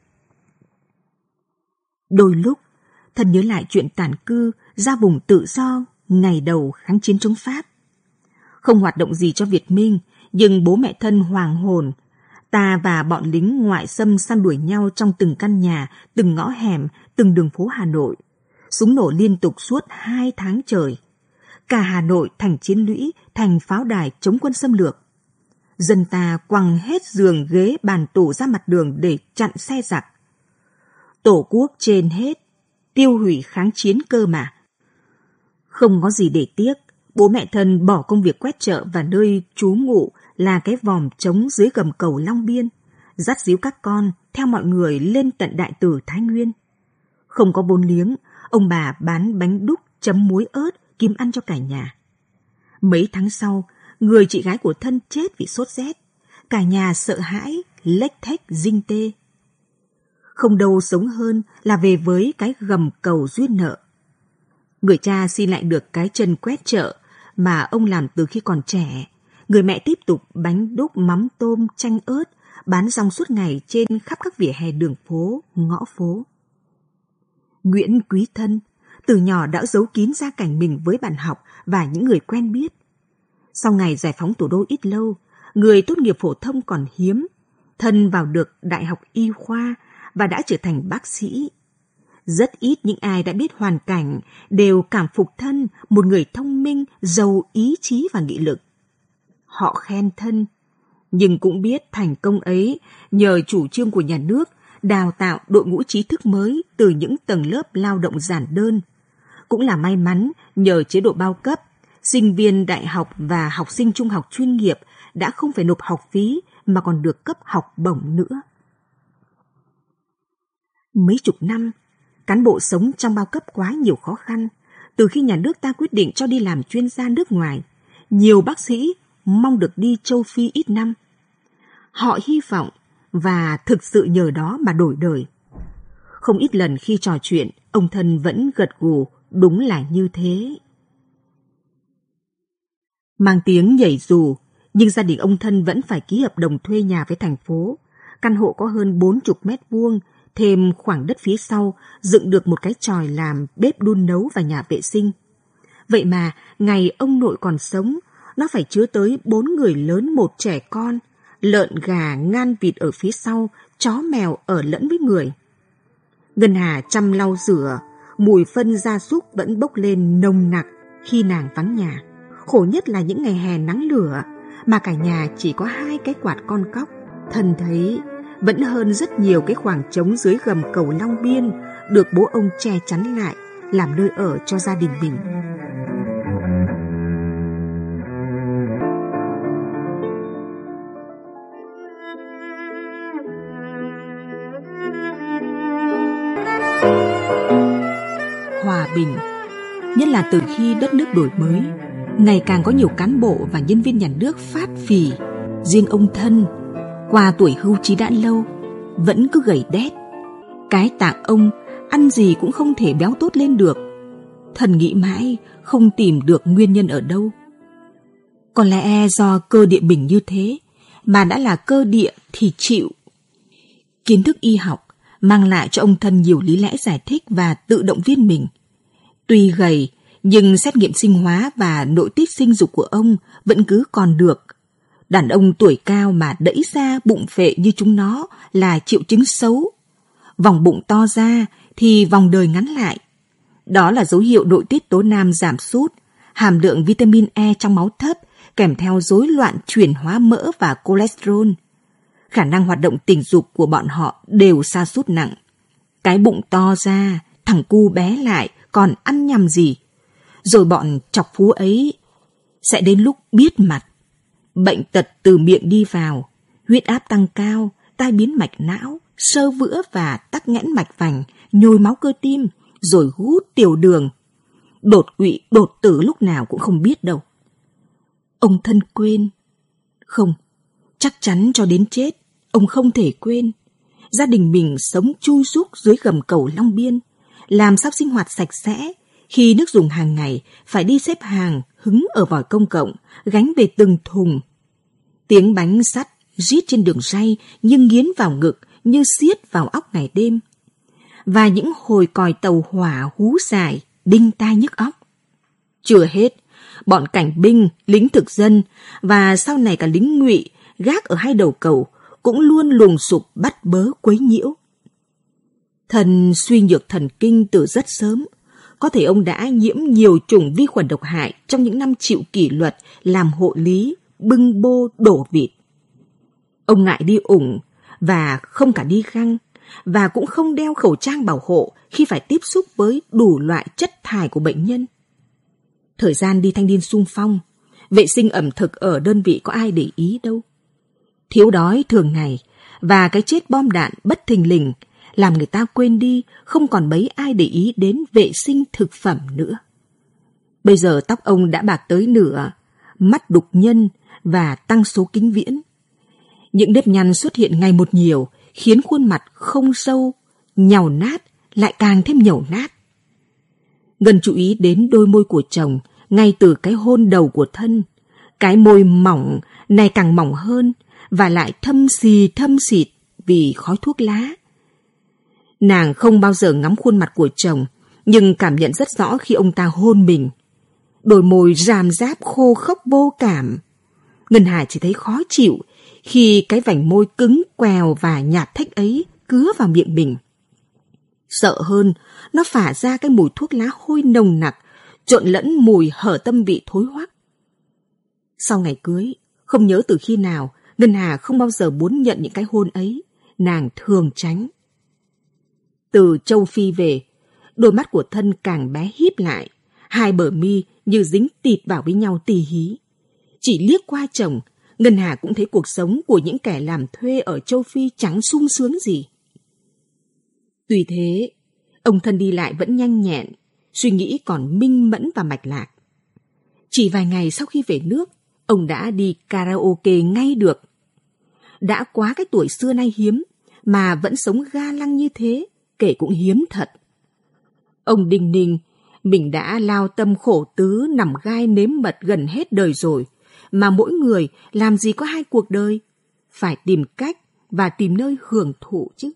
Đôi lúc, Thân nhớ lại chuyện tản cư ra vùng tự do ngày đầu kháng chiến chống Pháp. Không hoạt động gì cho Việt Minh, nhưng bố mẹ Thân hoàng hồn. Ta và bọn lính ngoại xâm săn đuổi nhau trong từng căn nhà, từng ngõ hẻm, từng đường phố Hà Nội. Súng nổ liên tục suốt hai tháng trời. Cả Hà Nội thành chiến lũy, thành pháo đài chống quân xâm lược. Dân ta quăng hết giường, ghế, bàn tủ ra mặt đường để chặn xe giặc. Tổ quốc trên hết, tiêu hủy kháng chiến cơ mà. Không có gì để tiếc, bố mẹ Thân bỏ công việc quét chợ và nơi trú ngụ là cái vòm trống dưới gầm cầu Long Biên, dắt díu các con theo mọi người lên tận Đại Từ Thái Nguyên. Không có vốn liếng, ông bà bán bánh đúc chấm muối ớt kiếm ăn cho cả nhà. Mấy tháng sau, người chị gái của Thân chết vì sốt rét. Cả nhà sợ hãi, lếch thếch rinh tê. Không đâu sống hơn là về với cái gầm cầu duyên nợ. Người cha xin lại được cái chân quét chợ mà ông làm từ khi còn trẻ. Người mẹ tiếp tục bánh đúc, mắm tôm, chanh ớt, bán rong suốt ngày trên khắp các vỉa hè đường phố, ngõ phố. Nguyễn Quý Thân từ nhỏ đã giấu kín gia cảnh mình với bạn học và những người quen biết. Sau ngày giải phóng thủ đô ít lâu, người tốt nghiệp phổ thông còn hiếm. Thân vào được Đại học Y khoa và đã trở thành bác sĩ. Rất ít những ai đã biết hoàn cảnh đều cảm phục Thân, một người thông minh, giàu ý chí và nghị lực. Họ khen Thân, nhưng cũng biết thành công ấy nhờ chủ trương của nhà nước đào tạo đội ngũ trí thức mới từ những tầng lớp lao động giản đơn. Cũng là may mắn nhờ chế độ bao cấp, sinh viên đại học và học sinh trung học chuyên nghiệp đã không phải nộp học phí mà còn được cấp học bổng nữa. Mấy chục năm, cán bộ sống trong bao cấp quá nhiều khó khăn. Từ khi nhà nước ta quyết định cho đi làm chuyên gia nước ngoài, nhiều bác sĩ mong được đi châu Phi ít năm. Họ hy vọng và thực sự nhờ đó mà đổi đời. Không ít lần khi trò chuyện, ông Thân vẫn gật gù, đúng là như thế. Mang tiếng nhảy dù, nhưng gia đình ông Thân vẫn phải ký hợp đồng thuê nhà với thành phố. Căn hộ có hơn bốn mươi mét vuông, thêm khoảng đất phía sau, dựng được một cái chòi làm bếp đun nấu và nhà vệ sinh. Vậy mà, ngày ông nội còn sống, nó phải chứa tới bốn người lớn một trẻ con, lợn gà ngan vịt ở phía sau, chó mèo ở lẫn với người. Ngân Hà chăm lau rửa, mùi phân gia súc vẫn bốc lên nồng nặc khi nàng vắng nhà. Khổ nhất là những ngày hè nắng lửa, mà cả nhà chỉ có hai cái quạt con cóc. Thân thấy vẫn hơn rất nhiều cái khoảng trống dưới gầm cầu Long Biên được bố ông che chắn lại làm nơi ở cho gia đình mình. Hòa bình, nhất là từ khi đất nước đổi mới, ngày càng có nhiều cán bộ và nhân viên nhà nước phát phì. Riêng ông Thân, qua tuổi hưu trí đã lâu, vẫn cứ gầy đét. Cái tạng ông ăn gì cũng không thể béo tốt lên được. Thần nghĩ mãi không tìm được nguyên nhân ở đâu. Có lẽ do cơ địa mình như thế, mà đã là cơ địa thì chịu. Kiến thức y học mang lại cho ông Thân nhiều lý lẽ giải thích và tự động viên mình. Tuy gầy, nhưng xét nghiệm sinh hóa và nội tiết sinh dục của ông vẫn cứ còn được. Đàn ông tuổi cao mà đẫy ra bụng phệ như chúng nó là triệu chứng xấu. Vòng bụng to ra thì vòng đời ngắn lại. Đó là dấu hiệu nội tiết tố nam giảm sút, hàm lượng vitamin E trong máu thấp kèm theo rối loạn chuyển hóa mỡ và cholesterol. Khả năng hoạt động tình dục của bọn họ đều sa sút nặng. Cái bụng to ra, thằng cu bé lại, còn ăn nhầm gì. Rồi bọn chọc phú ấy sẽ đến lúc biết mặt. Bệnh tật từ miệng đi vào, huyết áp tăng cao, tai biến mạch não, xơ vữa và tắc nghẽn mạch vành, nhồi máu cơ tim, rồi hút tiểu đường. Đột quỵ, đột tử lúc nào cũng không biết đâu. Ông thân quên. Không, chắc chắn cho đến chết, ông không thể quên. Gia đình mình sống chui rúc dưới gầm cầu Long Biên, làm sao sinh hoạt sạch sẽ, khi nước dùng hàng ngày phải đi xếp hàng, hứng ở vòi công cộng, gánh về từng thùng. Tiếng bánh sắt rít trên đường ray nhưng nghiến vào ngực như xiết vào óc ngày đêm. Và những hồi còi tàu hỏa hú dài, đinh tai nhức óc. Chưa hết, bọn cảnh binh, lính thực dân và sau này cả lính ngụy gác ở hai đầu cầu cũng luôn luồng sục bắt bớ quấy nhiễu. Thần suy nhược thần kinh từ rất sớm. Có thể ông đã nhiễm nhiều chủng vi khuẩn độc hại trong những năm chịu kỷ luật làm hộ lý, bưng bô đổ vịt. Ông ngại đi ủng và không cả đi găng, và cũng không đeo khẩu trang bảo hộ khi phải tiếp xúc với đủ loại chất thải của bệnh nhân. Thời gian đi thanh niên xung phong, vệ sinh ẩm thực ở đơn vị có ai để ý đâu. Thiếu đói thường ngày và cái chết bom đạn bất thình lình làm người ta quên đi, không còn mấy ai để ý đến vệ sinh thực phẩm nữa. Bây giờ tóc ông đã bạc tới nửa, mắt đục nhân và tăng số kính viễn. Những nếp nhăn xuất hiện ngày một nhiều, khiến khuôn mặt không sâu, nhàu nát, lại càng thêm nhàu nát. Ngân chú ý đến đôi môi của chồng ngay từ cái hôn đầu của thân. Cái môi mỏng này càng mỏng hơn và lại thâm xì thâm xịt vì khói thuốc lá. Nàng không bao giờ ngắm khuôn mặt của chồng, nhưng cảm nhận rất rõ khi ông ta hôn mình. Đôi môi ràm ráp khô khốc vô cảm. Ngân Hà chỉ thấy khó chịu khi cái vành môi cứng quèo và nhạt thách ấy cứa vào miệng mình. Sợ hơn, nó phả ra cái mùi thuốc lá hôi nồng nặc, trộn lẫn mùi hở tâm vị thối hoắc. Sau ngày cưới, không nhớ từ khi nào, Ngân Hà không bao giờ muốn nhận những cái hôn ấy, nàng thường tránh. Từ châu Phi về, đôi mắt của thân càng bé híp lại, hai bờ mi như dính tịt vào với nhau tì hí. Chỉ liếc qua chồng, Ngân Hà cũng thấy cuộc sống của những kẻ làm thuê ở châu Phi chẳng sung sướng gì. Tuy thế, ông thân đi lại vẫn nhanh nhẹn, suy nghĩ còn minh mẫn và mạch lạc. Chỉ vài ngày sau khi về nước, ông đã đi karaoke ngay được. Đã quá cái tuổi xưa nay hiếm, mà vẫn sống ga lăng như thế, kể cũng hiếm thật. Ông đinh ninh, mình đã lao tâm khổ tứ nằm gai nếm mật gần hết đời rồi, mà mỗi người làm gì có hai cuộc đời, phải tìm cách và tìm nơi hưởng thụ chứ.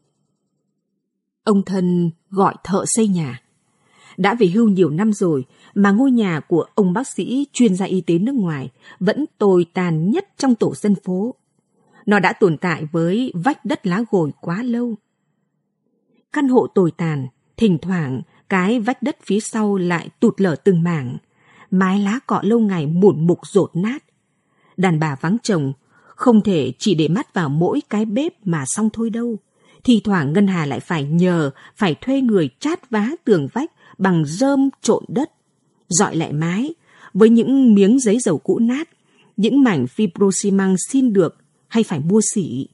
Ông thân gọi thợ xây nhà. Đã về hưu nhiều năm rồi mà ngôi nhà của ông bác sĩ chuyên gia y tế nước ngoài vẫn tồi tàn nhất trong tổ dân phố. Nó đã tồn tại với vách đất lá gồi quá lâu. Căn hộ tồi tàn, thỉnh thoảng cái vách đất phía sau lại tụt lở từng mảng, mái lá cọ lâu ngày mủn mục rột nát. Đàn bà vắng chồng, không thể chỉ để mắt vào mỗi cái bếp mà xong thôi đâu. Thì thoảng Ngân Hà lại phải nhờ, phải thuê người chát vá tường vách bằng rơm trộn đất, dọi lại mái với những miếng giấy dầu cũ nát, những mảnh fibroximang xin được hay phải mua xỉ.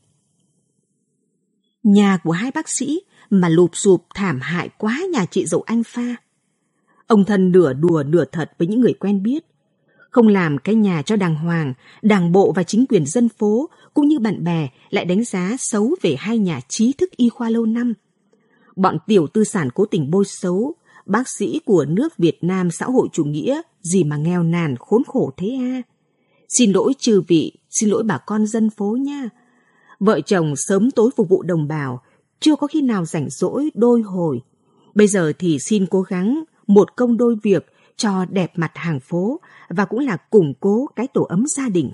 Nhà của hai bác sĩ mà lụp xụp thảm hại quá nhà chị dậu anh Pha. Ông thân nửa đùa nửa thật với những người quen biết. Không làm cái nhà cho đàng hoàng, đảng bộ và chính quyền dân phố cũng như bạn bè lại đánh giá xấu về hai nhà trí thức y khoa lâu năm. Bọn tiểu tư sản cố tình bôi xấu, bác sĩ của nước Việt Nam xã hội chủ nghĩa gì mà nghèo nàn khốn khổ thế à. Xin lỗi chư vị, xin lỗi bà con dân phố nha. Vợ chồng sớm tối phục vụ đồng bào, chưa có khi nào rảnh rỗi đôi hồi. Bây giờ thì xin cố gắng một công đôi việc cho đẹp mặt hàng phố và cũng là củng cố cái tổ ấm gia đình.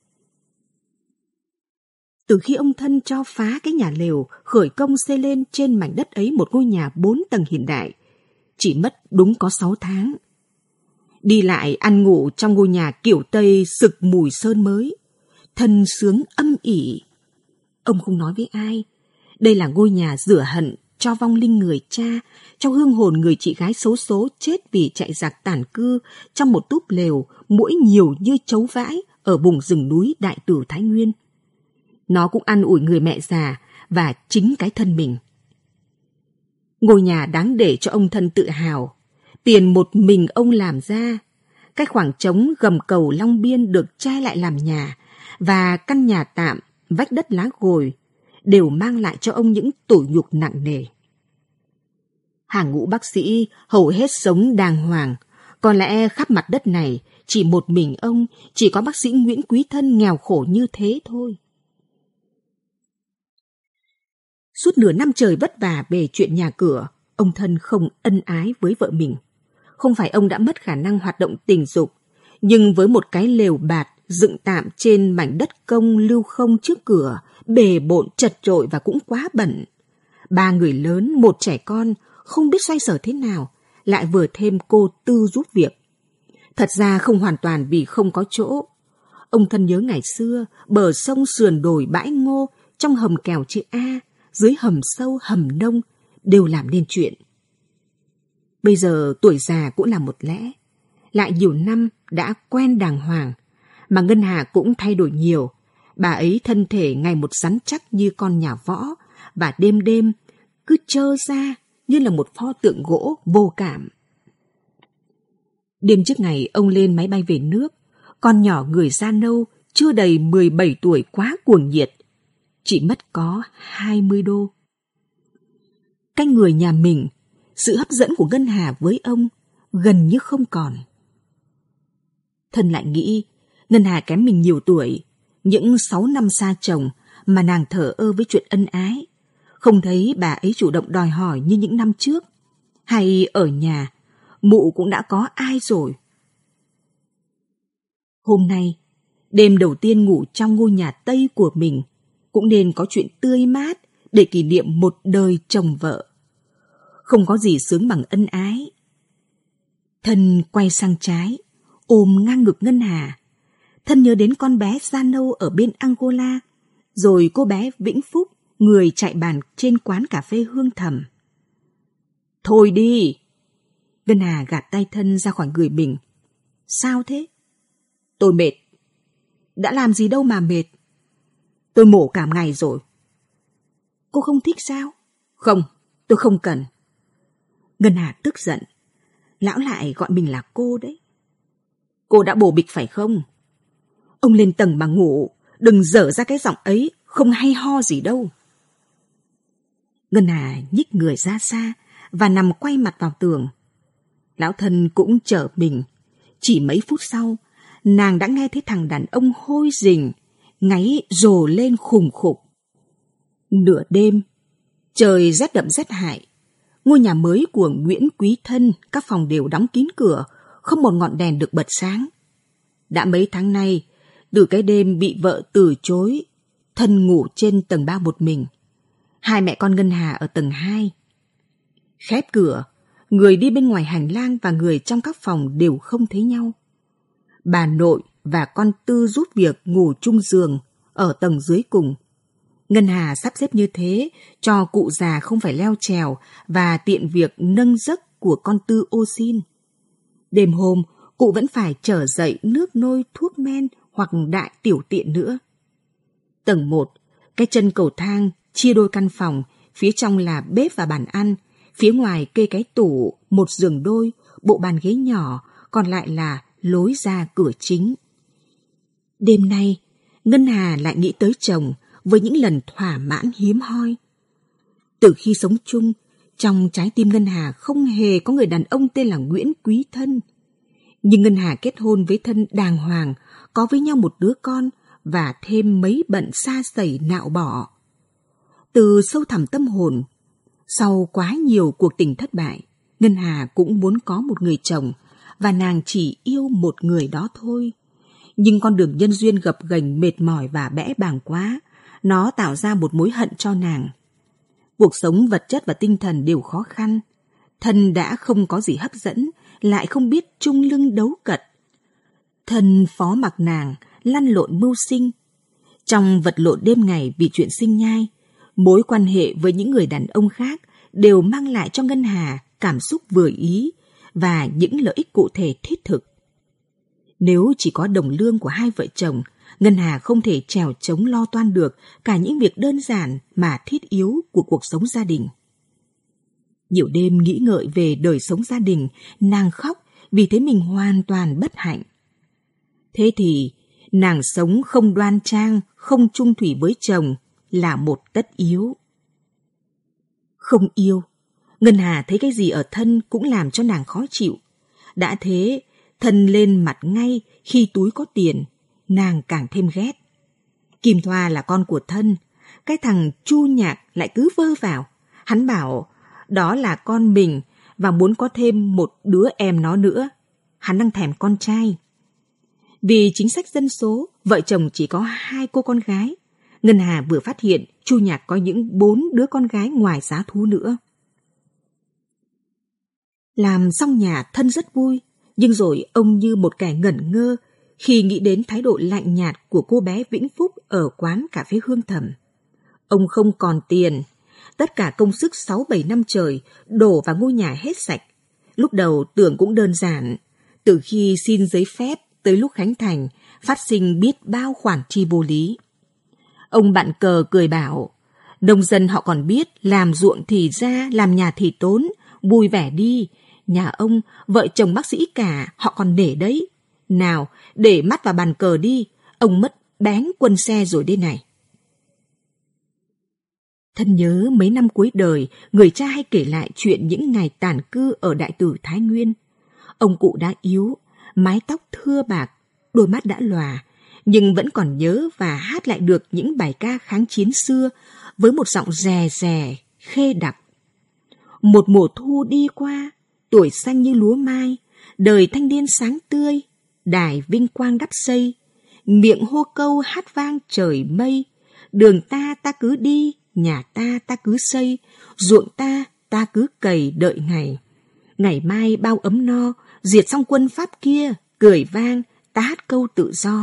Từ khi ông thân cho phá cái nhà lều, khởi công xây lên trên mảnh đất ấy một ngôi nhà bốn tầng hiện đại, chỉ mất đúng có sáu tháng. Đi lại ăn ngủ trong ngôi nhà kiểu Tây sực mùi sơn mới, thân sướng âm ỉ. Ông không nói với ai, đây là ngôi nhà rửa hận cho vong linh người cha, cho hương hồn người chị gái xấu số chết vì chạy giặc tản cư trong một túp lều muỗi nhiều như chấu vãi ở vùng rừng núi Đại Tử Thái Nguyên. Nó cũng an ủi người mẹ già và chính cái thân mình. Ngôi nhà đáng để cho ông Thân tự hào. Tiền một mình ông làm ra. Cái khoảng trống gầm cầu Long Biên được trai lại làm nhà, và căn nhà tạm, vách đất lá gồi, đều mang lại cho ông những tủi nhục nặng nề. Hàng ngũ bác sĩ hầu hết sống đàng hoàng. Có lẽ khắp mặt đất này, chỉ một mình ông, chỉ có bác sĩ Nguyễn Quý Thân nghèo khổ như thế thôi. Suốt nửa năm trời vất vả về chuyện nhà cửa, ông Thân không ân ái với vợ mình. Không phải ông đã mất khả năng hoạt động tình dục, nhưng với một cái lều bạt dựng tạm trên mảnh đất công lưu không trước cửa, bề bộn chật chội và cũng quá bẩn. Ba người lớn, một trẻ con, không biết xoay sở thế nào, lại vừa thêm cô Tư giúp việc. Thật ra không hoàn toàn vì không có chỗ. Ông Thân nhớ ngày xưa, bờ sông sườn đồi bãi ngô, trong hầm kèo chữ A, dưới hầm sâu hầm nông, đều làm nên chuyện. Bây giờ tuổi già cũng là một lẽ. Lại nhiều năm đã quen đàng hoàng, mà Ngân Hà cũng thay đổi nhiều. Bà ấy thân thể ngày một rắn chắc như con nhà võ, và đêm đêm cứ trơ ra như là một pho tượng gỗ vô cảm. Đêm trước ngày ông lên máy bay về nước, con nhỏ người da nâu chưa đầy mười bảy tuổi quá cuồng nhiệt, chỉ mất có hai mươi đô. Cái người nhà mình, sự hấp dẫn của Ngân Hà với ông gần như không còn. Thân lại nghĩ, Ngân Hà kém mình nhiều tuổi, những sáu năm xa chồng mà nàng thờ ơ với chuyện ân ái, không thấy bà ấy chủ động đòi hỏi như những năm trước, hay ở nhà, mụ cũng đã có ai rồi. Hôm nay, đêm đầu tiên ngủ trong ngôi nhà Tây của mình, cũng nên có chuyện tươi mát để kỷ niệm một đời chồng vợ. Không có gì sướng bằng ân ái. Thân quay sang trái, ôm ngang ngực Ngân Hà. Thân nhớ đến con bé da nâu ở bên Angola, rồi cô bé Vĩnh Phúc, người chạy bàn trên quán cà phê Hương Thầm. Thôi đi! Ngân Hà gạt tay Thân ra khỏi người mình. Sao thế? Tôi mệt. Đã làm gì đâu mà mệt. Tôi mổ cả ngày rồi. Cô không thích sao? Không, tôi không cần. Ngân Hà tức giận. Lão lại gọi mình là cô đấy. Cô đã bồ bịch phải không? Ông lên tầng mà ngủ, đừng dở ra cái giọng ấy, không hay ho gì đâu. Ngân Hà nhích người ra xa và nằm quay mặt vào tường. Lão Thân cũng chở mình. Chỉ mấy phút sau, nàng đã nghe thấy thằng đàn ông hôi rình, ngáy rồ lên khùng khục. Nửa đêm, trời rét đậm rét hại. Ngôi nhà mới của Nguyễn Quý Thân, các phòng đều đóng kín cửa, không một ngọn đèn được bật sáng. Đã mấy tháng nay, từ cái đêm bị vợ từ chối, Thân ngủ trên tầng ba một mình. Hai mẹ con Ngân Hà ở tầng hai. Khép cửa, người đi bên ngoài hành lang và người trong các phòng đều không thấy nhau. Bà nội và con Tư giúp việc ngủ chung giường ở tầng dưới cùng. Ngân Hà sắp xếp như thế cho cụ già không phải leo trèo và tiện việc nâng giấc của con Tư ô xin. Đêm hôm, cụ vẫn phải trở dậy nước nôi thuốc men hoặc đại tiểu tiện nữa. Tầng một, cái chân cầu thang chia đôi căn phòng, phía trong là bếp và bàn ăn, phía ngoài kê cái tủ, một giường đôi, bộ bàn ghế nhỏ, còn lại là lối ra cửa chính. Đêm nay, Ngân Hà lại nghĩ tới chồng với những lần thỏa mãn hiếm hoi. Từ khi sống chung, trong trái tim Ngân Hà không hề có người đàn ông tên là Nguyễn Quý Thân. Nhưng Ngân Hà kết hôn với Thân đàng hoàng, có với nhau một đứa con và thêm mấy bận xa xẩy nạo bỏ. Từ sâu thẳm tâm hồn, sau quá nhiều cuộc tình thất bại, Ngân Hà cũng muốn có một người chồng, và nàng chỉ yêu một người đó thôi. Nhưng con đường nhân duyên gập ghềnh mệt mỏi và bẽ bàng quá, nó tạo ra một mối hận cho nàng. Cuộc sống vật chất và tinh thần đều khó khăn. Thân đã không có gì hấp dẫn, lại không biết chung lưng đấu cật. Thân phó mặc nàng, lăn lộn mưu sinh. Trong vật lộn đêm ngày vì chuyện sinh nhai, mối quan hệ với những người đàn ông khác đều mang lại cho Ngân Hà cảm xúc vừa ý và những lợi ích cụ thể thiết thực. Nếu chỉ có đồng lương của hai vợ chồng, Ngân Hà không thể trèo trống lo toan được cả những việc đơn giản mà thiết yếu của cuộc sống gia đình. Nhiều đêm nghĩ ngợi về đời sống gia đình, nàng khóc vì thấy mình hoàn toàn bất hạnh. Thế thì, nàng sống không đoan trang, không chung thủy với chồng là một tất yếu. Không yêu, Ngân Hà thấy cái gì ở thân cũng làm cho nàng khó chịu. Đã thế, thân lên mặt ngay khi túi có tiền, nàng càng thêm ghét. Kim Thoa là con của thân, cái thằng Chu Nhạc lại cứ vơ vào. Hắn bảo đó là con mình và muốn có thêm một đứa em nó nữa. Hắn đang thèm con trai. Vì chính sách dân số, vợ chồng chỉ có hai cô con gái. Ngân Hà vừa phát hiện Chu Nhạc có những bốn đứa con gái ngoài giá thú nữa. Làm xong nhà thân rất vui, nhưng rồi ông như một kẻ ngẩn ngơ khi nghĩ đến thái độ lạnh nhạt của cô bé Vĩnh Phúc ở quán cà phê Hương Thầm. Ông không còn tiền, tất cả công sức sáu bảy năm trời đổ vào ngôi nhà hết sạch. Lúc đầu tưởng cũng đơn giản, từ khi xin giấy phép tới lúc khánh thành, phát sinh biết bao khoản chi vô lý. Ông bạn cờ cười bảo, nông dân họ còn biết làm ruộng thì ra, làm nhà thì tốn, vui vẻ đi. Nhà ông, vợ chồng bác sĩ cả, họ còn để đấy. Nào, để mắt vào bàn cờ đi, ông mất bén quân xe rồi đây này. Thân nhớ mấy năm cuối đời, người cha hay kể lại chuyện những ngày tản cư ở Đại Tử Thái Nguyên. Ông cụ đã yếu, mái tóc thưa bạc, đôi mắt đã lòa, nhưng vẫn còn nhớ và hát lại được những bài ca kháng chiến xưa với một giọng rè rè, khê đặc. Một mùa thu đi qua, tuổi xanh như lúa mai, đời thanh niên sáng tươi, đài vinh quang đắp xây, miệng hô câu hát vang trời mây, đường ta ta cứ đi, nhà ta ta cứ xây, ruộng ta ta cứ cày đợi ngày. Ngày mai bao ấm no, diệt xong quân Pháp kia, cười vang, ta hát câu tự do.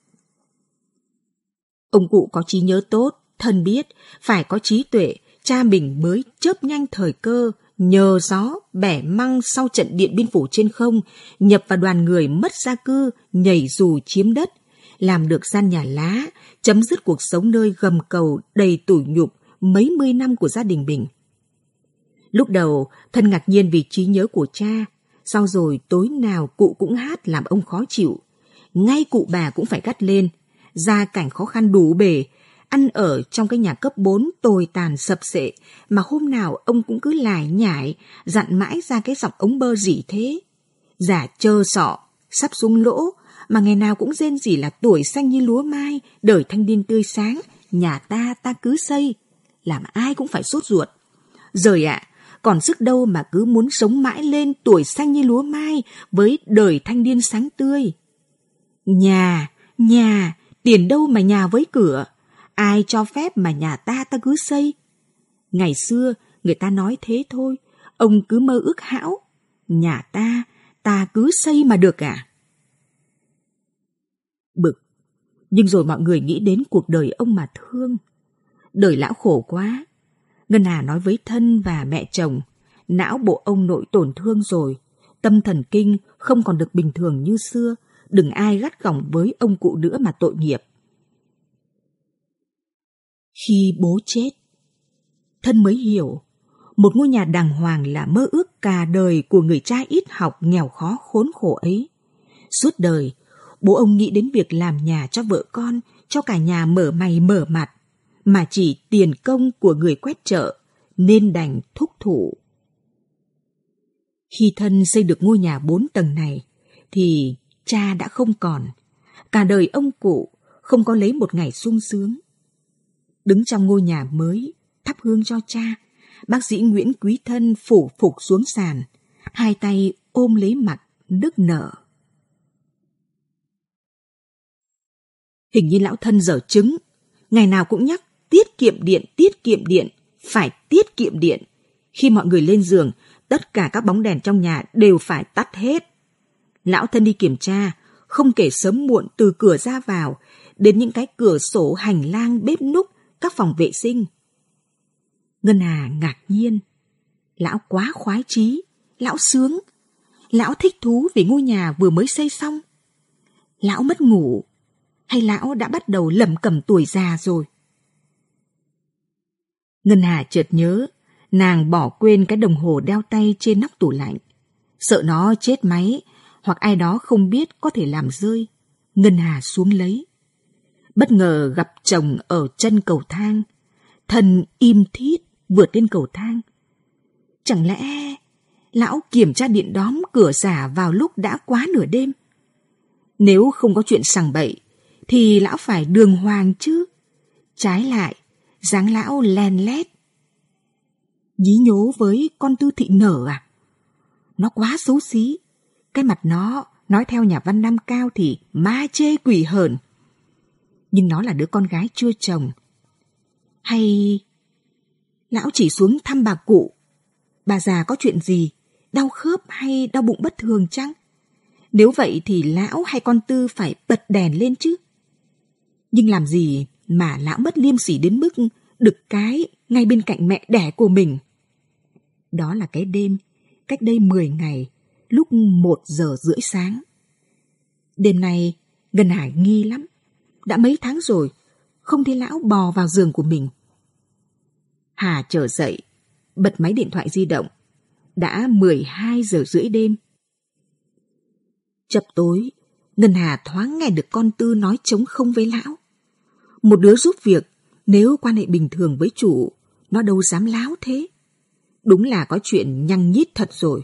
Ông cụ có trí nhớ tốt, thân biết, phải có trí tuệ, cha mình mới chớp nhanh thời cơ, nhờ gió, bẻ măng sau trận Điện Biên Phủ trên không, nhập vào đoàn người mất gia cư, nhảy dù chiếm đất, làm được gian nhà lá, chấm dứt cuộc sống nơi gầm cầu đầy tủi nhục mấy mươi năm của gia đình mình. Lúc đầu, thân ngạc nhiên vì trí nhớ của cha, sau rồi tối nào cụ cũng hát làm ông khó chịu. Ngay cụ bà cũng phải gắt lên, gia cảnh khó khăn đủ bề, ăn ở trong cái nhà cấp bốn tồi tàn sập sệ, mà hôm nào ông cũng cứ lải nhải, dặn mãi ra cái giọng ống bơ gì thế. Giả trơ sọ, sắp xuống lỗ, mà ngày nào cũng rên rỉ là tuổi xanh như lúa mai, đời thanh niên tươi sáng, nhà ta ta cứ xây, làm ai cũng phải sốt ruột. Rồi ạ, à, còn sức đâu mà cứ muốn sống mãi lên tuổi xanh như lúa mai với đời thanh niên sáng tươi. Nhà, nhà, tiền đâu mà nhà với cửa, ai cho phép mà nhà ta ta cứ xây. Ngày xưa người ta nói thế thôi, ông cứ mơ ước hão, nhà ta, ta cứ xây mà được à? Bực, nhưng rồi mọi người nghĩ đến cuộc đời ông mà thương. Đời lão khổ quá. Ngân Hà nói với thân và mẹ chồng, não bộ ông nội tổn thương rồi, tâm thần kinh không còn được bình thường như xưa, đừng ai gắt gỏng với ông cụ nữa mà tội nghiệp. Khi bố chết, thân mới hiểu, một ngôi nhà đàng hoàng là mơ ước cả đời của người cha ít học nghèo khó khốn khổ ấy. Suốt đời, bố ông nghĩ đến việc làm nhà cho vợ con, cho cả nhà mở mày mở mặt, mà chỉ tiền công của người quét chợ, nên đành thúc thủ. Khi thân xây được ngôi nhà bốn tầng này, thì cha đã không còn. Cả đời ông cụ không có lấy một ngày sung sướng. Đứng trong ngôi nhà mới, thắp hương cho cha, bác sĩ Nguyễn Quý Thân phủ phục xuống sàn, hai tay ôm lấy mặt, nức nở. Hình như lão Thân dở chứng, ngày nào cũng nhắc tiết kiệm điện, tiết kiệm điện, phải tiết kiệm điện. Khi mọi người lên giường, tất cả các bóng đèn trong nhà đều phải tắt hết. Lão thân đi kiểm tra, không kể sớm muộn từ cửa ra vào, đến những cái cửa sổ, hành lang, bếp núc, các phòng vệ sinh. Ngân Hà ngạc nhiên. Lão quá khoái chí, lão sướng. Lão thích thú vì ngôi nhà vừa mới xây xong. Lão mất ngủ, hay lão đã bắt đầu lẩm cẩm tuổi già rồi? Ngân Hà chợt nhớ, nàng bỏ quên cái đồng hồ đeo tay trên nóc tủ lạnh. Sợ nó chết máy, hoặc ai đó không biết có thể làm rơi. Ngân Hà xuống lấy. Bất ngờ gặp chồng ở chân cầu thang. Thần im thít vượt lên cầu thang. Chẳng lẽ lão kiểm tra điện đóm cửa giả vào lúc đã quá nửa đêm? Nếu không có chuyện sằng bậy thì lão phải đường hoàng chứ. Trái lại, dáng lão len lét. Nhí nhố với con Tư Thị Nở à? Nó quá xấu xí. Cái mặt nó, nói theo nhà văn Nam Cao thì ma chê quỷ hờn. Nhưng nó là đứa con gái chưa chồng. Hay lão chỉ xuống thăm bà cụ? Bà già có chuyện gì? Đau khớp hay đau bụng bất thường chăng? Nếu vậy thì lão hay con Tư phải bật đèn lên chứ. Nhưng làm gì mà lão mất liêm sỉ đến mức đực cái ngay bên cạnh mẹ đẻ của mình? Đó là cái đêm, cách đây mười ngày, lúc một giờ rưỡi sáng. Đêm nay, Ngân Hà nghi lắm. Đã mấy tháng rồi, không thấy lão bò vào giường của mình. Hà trở dậy, bật máy điện thoại di động. Đã mười hai giờ rưỡi đêm. Chập tối, Ngân Hà thoáng nghe được con Tư nói trống không với lão. Một đứa giúp việc, nếu quan hệ bình thường với chủ, nó đâu dám láo thế. Đúng là có chuyện nhăng nhít thật rồi.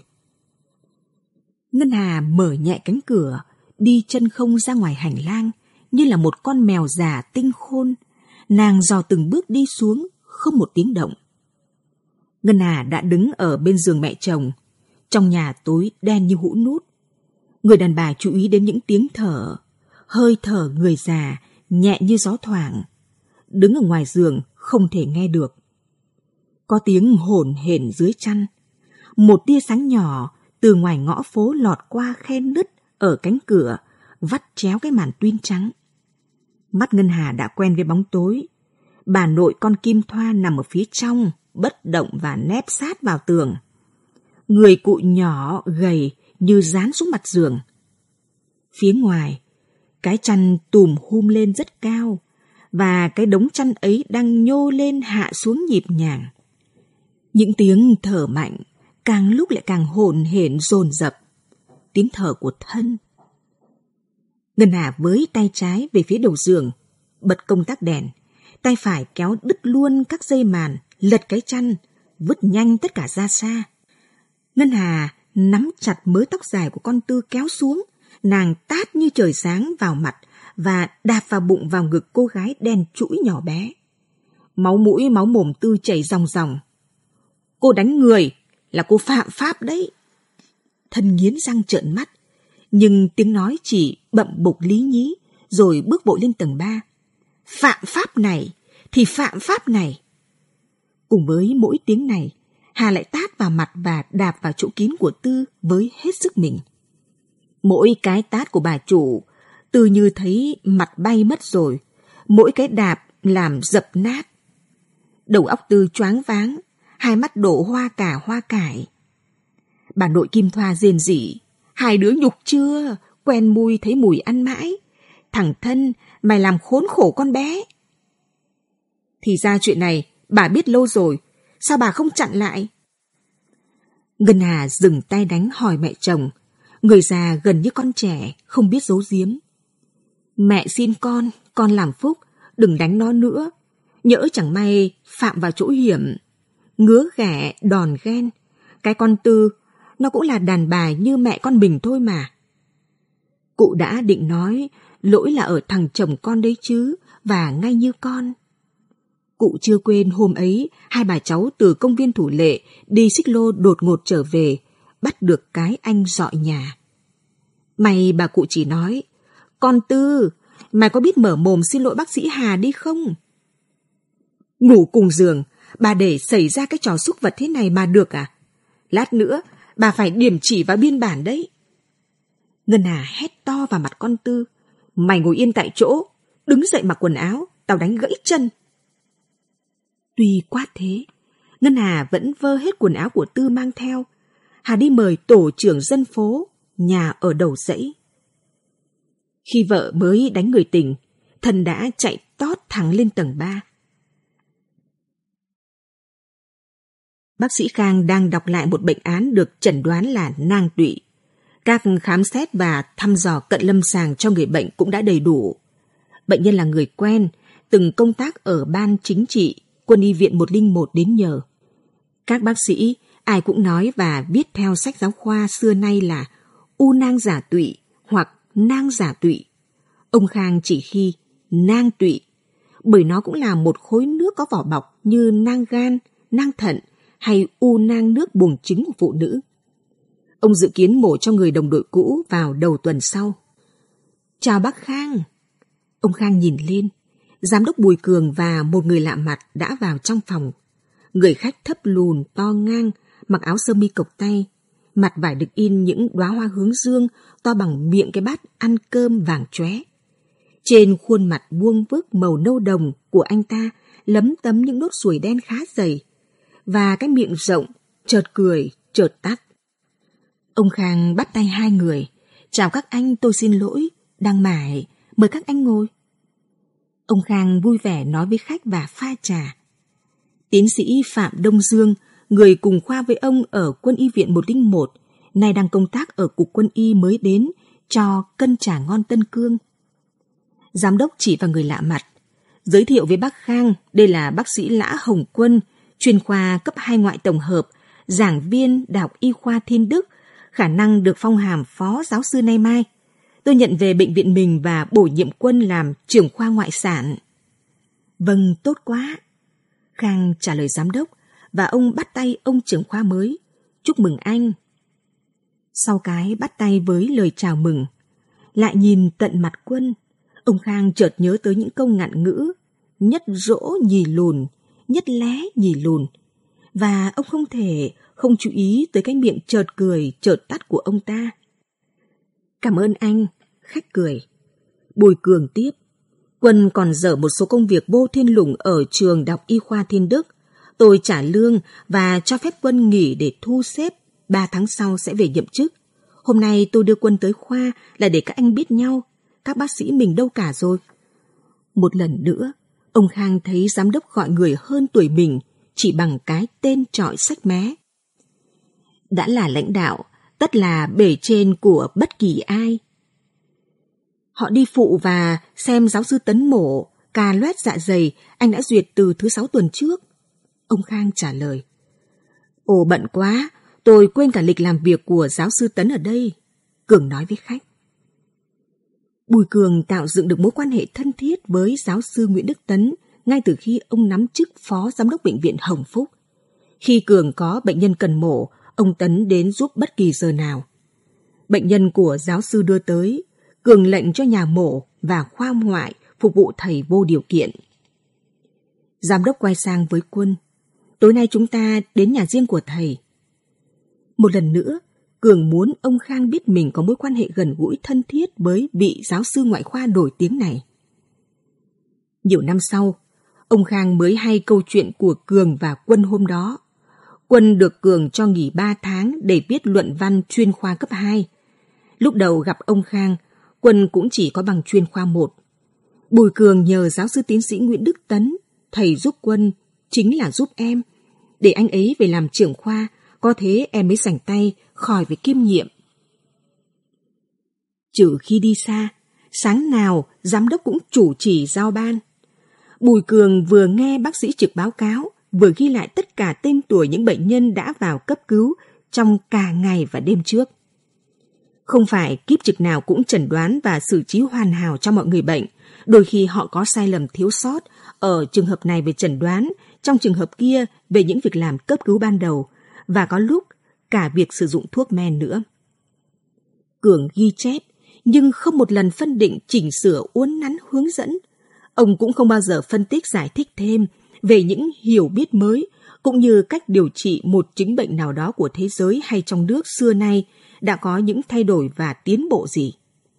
Ngân Hà mở nhẹ cánh cửa, đi chân không ra ngoài hành lang, như là một con mèo già tinh khôn. Nàng dò từng bước đi xuống, không một tiếng động. Ngân Hà đã đứng ở bên giường mẹ chồng. Trong nhà tối đen như hũ nút. Người đàn bà chú ý đến những tiếng thở, hơi thở người già, nhẹ như gió thoảng. Đứng ở ngoài giường không thể nghe được. Có tiếng hổn hển dưới chăn. Một tia sáng nhỏ từ ngoài ngõ phố lọt qua khe nứt ở cánh cửa, vắt chéo cái màn tuyên trắng. Mắt Ngân Hà đã quen với bóng tối. Bà nội con Kim Thoa nằm ở phía trong, bất động và nép sát vào tường. Người cụ nhỏ gầy như dán xuống mặt giường. Phía ngoài, cái chăn tùm hum lên rất cao, và cái đống chăn ấy đang nhô lên hạ xuống nhịp nhàng. Những tiếng thở mạnh càng lúc lại càng hổn hển dồn dập. Tiếng thở của thân. Ngân Hà với tay trái về phía đầu giường, bật công tắc đèn, tay phải kéo đứt luôn các dây màn, lật cái chăn, vứt nhanh tất cả ra xa. Ngân Hà nắm chặt mớ tóc dài của con Tư kéo xuống, nàng tát như trời sáng vào mặt và đạp vào bụng vào ngực cô gái đen trũi nhỏ bé. Máu mũi máu mồm Tư chảy ròng ròng. Cô đánh người là cô phạm pháp đấy. Thân nghiến răng trợn mắt, nhưng tiếng nói chỉ bậm bục lý nhí, rồi bước vội lên tầng ba. Phạm pháp này thì phạm pháp này. Cùng với mỗi tiếng này, Hà lại tát vào mặt và đạp vào chỗ kín của Tư với hết sức mình. Mỗi cái tát của bà chủ, Tư như thấy mặt bay mất rồi, mỗi cái đạp làm dập nát. Đầu óc Tư choáng váng, hai mắt đổ hoa cả hoa cải. Bà nội Kim Thoa rên rỉ, hai đứa nhục chưa, quen mùi thấy mùi ăn mãi. Thằng thân, mày làm khốn khổ con bé. Thì ra chuyện này bà biết lâu rồi, sao bà không chặn lại? Ngân Hà dừng tay đánh hỏi mẹ chồng, người già gần như con trẻ, không biết giấu giếm. Mẹ xin con, con làm phúc, đừng đánh nó nữa. Nhỡ chẳng may phạm vào chỗ hiểm. Ngứa ghẻ, đòn ghen. Cái con Tư, nó cũng là đàn bà như mẹ con mình thôi mà. Cụ đã định nói, lỗi là ở thằng chồng con đấy chứ, và ngay như con. Cụ chưa quên hôm ấy, hai bà cháu từ công viên Thủ Lệ đi xích lô đột ngột trở về, bắt được cái anh dọi nhà. May bà cụ chỉ nói, con Tư, mày có biết mở mồm xin lỗi bác sĩ Hà đi không? Ngủ cùng giường, bà để xảy ra cái trò xúc vật thế này mà được à? Lát nữa, bà phải điểm chỉ vào biên bản đấy. Ngân Hà hét to vào mặt con Tư. Mày ngồi yên tại chỗ, đứng dậy mặc quần áo, tao đánh gãy chân. Tuy quát thế, Ngân Hà vẫn vơ hết quần áo của Tư mang theo. Hà đi mời tổ trưởng dân phố, nhà ở đầu dãy. Khi vợ mới đánh người tình, Thần đã chạy tót thẳng lên tầng ba. Bác sĩ Khang đang đọc lại một bệnh án được chẩn đoán là nang tụy. Các khám xét và thăm dò cận lâm sàng cho người bệnh cũng đã đầy đủ. Bệnh nhân là người quen, từng công tác ở ban chính trị, quân y viện một không một đến nhờ. Các bác sĩ ai cũng nói và viết theo sách giáo khoa xưa nay là u nang giả tụy hoặc nang giả tụy. Ông Khang chỉ khi nang tụy, bởi nó cũng là một khối nước có vỏ bọc như nang gan, nang thận hay u nang nước buồng trứng của phụ nữ. Ông dự kiến mổ cho người đồng đội cũ vào đầu tuần sau. Chào bác Khang. Ông Khang nhìn lên, giám đốc Bùi Cường và một người lạ mặt đã vào trong phòng. Người khách thấp lùn, to ngang, mặc áo sơ mi cộc tay, mặt vải được in những đóa hoa hướng dương to bằng miệng cái bát ăn cơm vàng chóe. Trên khuôn mặt vuông vức màu nâu đồng của anh ta lấm tấm những nốt ruồi đen khá dày, và cái miệng rộng, chợt cười, chợt tắt. Ông Khang bắt tay hai người. Chào các anh, tôi xin lỗi, đang mải, mời các anh ngồi. Ông Khang vui vẻ nói với khách và pha trà. Tiến sĩ Phạm Đông Dương, người cùng khoa với ông ở quân y viện một không một, nay đang công tác ở cục quân y mới đến, cho cân trà ngon Tân Cương. Giám đốc chỉ vào người lạ mặt, giới thiệu với bác Khang, đây là bác sĩ Lã Hồng Quân, chuyên khoa cấp hai ngoại tổng hợp, giảng viên Đại học Y khoa Thiên Đức, khả năng được phong hàm phó giáo sư nay mai. Tôi nhận về bệnh viện mình và bổ nhiệm Quân làm trưởng khoa ngoại sản. Vâng, tốt quá. Khang trả lời giám đốc, và ông bắt tay ông trưởng khoa mới. Chúc mừng anh. Sau cái bắt tay với lời chào mừng, lại nhìn tận mặt Quân, ông Khang chợt nhớ tới những câu ngạn ngữ nhất rỗ nhì lùn, nhất lé nhì lùn, và ông không thể không chú ý tới cái miệng chợt cười chợt tắt của ông ta. Cảm ơn anh, khách cười. Bùi Cường tiếp. Quân còn dở một số công việc vô thiên lủng ở trường Đại học Y khoa Thiên Đức. Tôi trả lương và cho phép Quân nghỉ để thu xếp, ba tháng sau sẽ về nhậm chức. Hôm nay tôi đưa Quân tới khoa là để các anh biết nhau. Các bác sĩ mình đâu cả rồi. Một lần nữa, ông Khang thấy giám đốc gọi người hơn tuổi mình chỉ bằng cái tên trọi sách mé. Đã là lãnh đạo, tất là bề trên của bất kỳ ai. Họ đi phụ và xem giáo sư Tấn mổ, cà loét dạ dày, anh đã duyệt từ thứ sáu tuần trước. Ông Khang trả lời. Ồ bận quá, tôi quên cả lịch làm việc của giáo sư Tấn ở đây. Cường nói với khách. Bùi Cường tạo dựng được mối quan hệ thân thiết với giáo sư Nguyễn Đức Tấn ngay từ khi ông nắm chức phó giám đốc bệnh viện Hồng Phúc. Khi Cường có bệnh nhân cần mổ, ông Tấn đến giúp bất kỳ giờ nào. Bệnh nhân của giáo sư đưa tới, Cường lệnh cho nhà mổ và khoa ngoại phục vụ thầy vô điều kiện. Giám đốc quay sang với Quân. Tối nay chúng ta đến nhà riêng của thầy. Một lần nữa, Cường muốn ông Khang biết mình có mối quan hệ gần gũi thân thiết với vị giáo sư ngoại khoa nổi tiếng này. Nhiều năm sau, ông Khang mới hay câu chuyện của Cường và Quân hôm đó. Quân được Cường cho nghỉ ba tháng để viết luận văn chuyên khoa cấp hai. Lúc đầu gặp ông Khang, Quân cũng chỉ có bằng chuyên khoa một. Bùi Cường nhờ giáo sư tiến sĩ Nguyễn Đức Tấn, thầy giúp Quân, chính là giúp em, để anh ấy về làm trưởng khoa, có thế em mới rảnh tay khỏi về kiêm nhiệm. Trừ khi đi xa, sáng nào giám đốc cũng chủ trì giao ban. Bùi Cường vừa nghe bác sĩ trực báo cáo, vừa ghi lại tất cả tên tuổi những bệnh nhân đã vào cấp cứu trong cả ngày và đêm trước. Không phải kíp trực nào cũng chẩn đoán và xử trí hoàn hảo cho mọi người bệnh. Đôi khi họ có sai lầm thiếu sót, ở trường hợp này về chẩn đoán, trong trường hợp kia về những việc làm cấp cứu ban đầu, và có lúc cả việc sử dụng thuốc men nữa. Cường ghi chép, nhưng không một lần phân định, chỉnh sửa, uốn nắn, hướng dẫn. Ông cũng không bao giờ phân tích giải thích thêm về những hiểu biết mới, cũng như cách điều trị một chứng bệnh nào đó của thế giới hay trong nước xưa nay đã có những thay đổi và tiến bộ gì.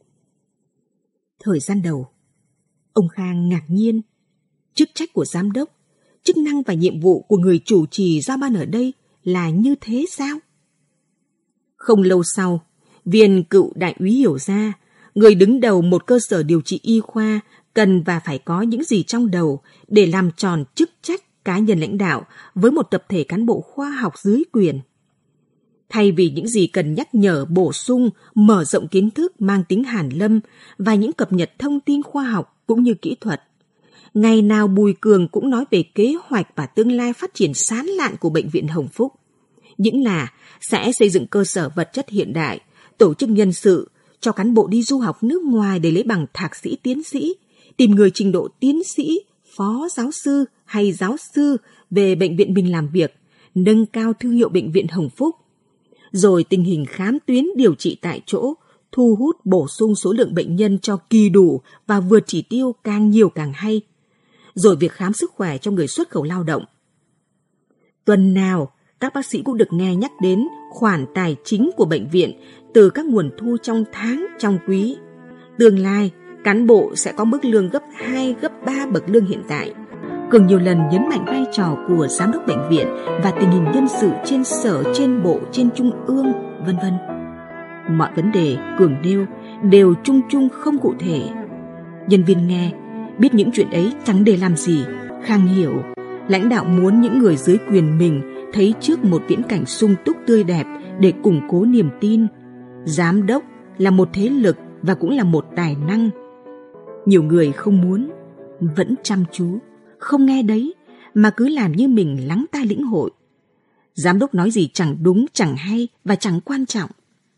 Thời gian đầu, ông Khang ngạc nhiên. Chức trách của giám đốc, chức năng và nhiệm vụ của người chủ trì giao ban ở đây là như thế sao? Không lâu sau, viên cựu đại úy hiểu ra, người đứng đầu một cơ sở điều trị y khoa cần và phải có những gì trong đầu để làm tròn chức trách cá nhân lãnh đạo với một tập thể cán bộ khoa học dưới quyền. Thay vì những gì cần nhắc nhở, bổ sung, mở rộng kiến thức mang tính hàn lâm và những cập nhật thông tin khoa học cũng như kỹ thuật, ngày nào Bùi Cường cũng nói về kế hoạch và tương lai phát triển sán lạn của Bệnh viện Hồng Phúc. Những là sẽ xây dựng cơ sở vật chất hiện đại, tổ chức nhân sự, cho cán bộ đi du học nước ngoài để lấy bằng thạc sĩ tiến sĩ, tìm người trình độ tiến sĩ, phó giáo sư hay giáo sư về bệnh viện mình làm việc, nâng cao thương hiệu Bệnh viện Hồng Phúc. Rồi tình hình khám tuyến điều trị tại chỗ, thu hút bổ sung số lượng bệnh nhân cho kỳ đủ và vượt chỉ tiêu càng nhiều càng hay. Rồi việc khám sức khỏe cho người xuất khẩu lao động. Tuần nào, các bác sĩ cũng được nghe nhắc đến khoản tài chính của bệnh viện từ các nguồn thu trong tháng, trong quý. Tương lai, cán bộ sẽ có mức lương gấp hai, gấp ba bậc lương hiện tại. Cường nhiều lần nhấn mạnh vai trò của giám đốc bệnh viện và tình hình nhân sự trên sở, trên bộ, trên trung ương, vân vân. Mọi vấn đề Cường nêu đều chung chung không cụ thể. Nhân viên nghe, biết những chuyện ấy chẳng để làm gì. Khang hiểu, lãnh đạo muốn những người dưới quyền mình thấy trước một viễn cảnh sung túc tươi đẹp để củng cố niềm tin. Giám đốc là một thế lực và cũng là một tài năng. Nhiều người không muốn, vẫn chăm chú, không nghe đấy, mà cứ làm như mình lắng tai lĩnh hội. Giám đốc nói gì chẳng đúng, chẳng hay và chẳng quan trọng.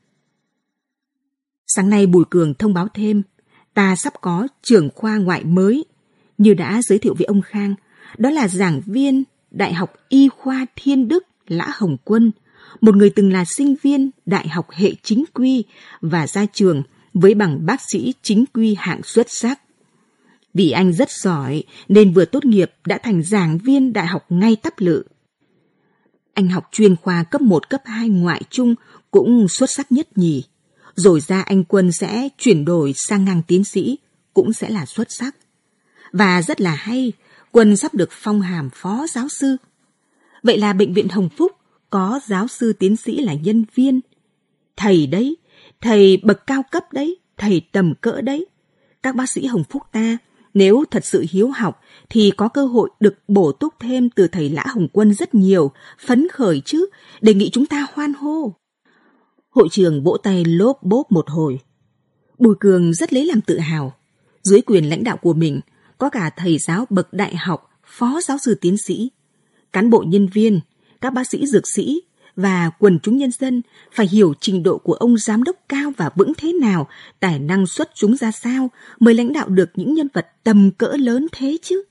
Sáng nay Bùi Cường thông báo thêm, ta sắp có trưởng khoa ngoại mới, như đã giới thiệu với ông Khang, đó là giảng viên Đại học Y khoa Thiên Đức Lã Hồng Quân, một người từng là sinh viên Đại học hệ chính quy và ra trường với bằng bác sĩ chính quy hạng xuất sắc. Vì anh rất giỏi nên vừa tốt nghiệp đã thành giảng viên đại học ngay tắp lự. Anh học chuyên khoa cấp một, cấp hai ngoại trung cũng xuất sắc nhất nhì. Rồi ra anh Quân sẽ chuyển đổi sang ngang tiến sĩ, cũng sẽ là xuất sắc. Và rất là hay, Quân sắp được phong hàm phó giáo sư. Vậy là Bệnh viện Hồng Phúc có giáo sư tiến sĩ là nhân viên. Thầy đấy, thầy bậc cao cấp đấy, thầy tầm cỡ đấy. Các bác sĩ Hồng Phúc ta, nếu thật sự hiếu học thì có cơ hội được bổ túc thêm từ thầy Lã Hồng Quân rất nhiều, phấn khởi chứ, đề nghị chúng ta hoan hô. Hội trường vỗ tay lốp bốp một hồi. Bùi Cường rất lấy làm tự hào. Dưới quyền lãnh đạo của mình, có cả thầy giáo bậc đại học, phó giáo sư tiến sĩ, cán bộ nhân viên, các bác sĩ dược sĩ và quần chúng nhân dân phải hiểu trình độ của ông giám đốc cao và vững thế nào, tài năng xuất chúng ra sao mới lãnh đạo được những nhân vật tầm cỡ lớn thế chứ.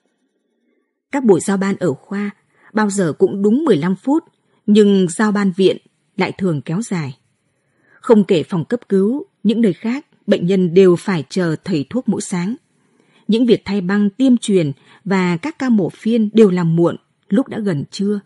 Các buổi giao ban ở khoa bao giờ cũng đúng mười lăm phút, nhưng giao ban viện lại thường kéo dài. Không kể phòng cấp cứu, những nơi khác bệnh nhân đều phải chờ thầy thuốc mỗi sáng. Những việc thay băng, tiêm truyền và các ca mổ phiên đều làm muộn, lúc đã gần trưa.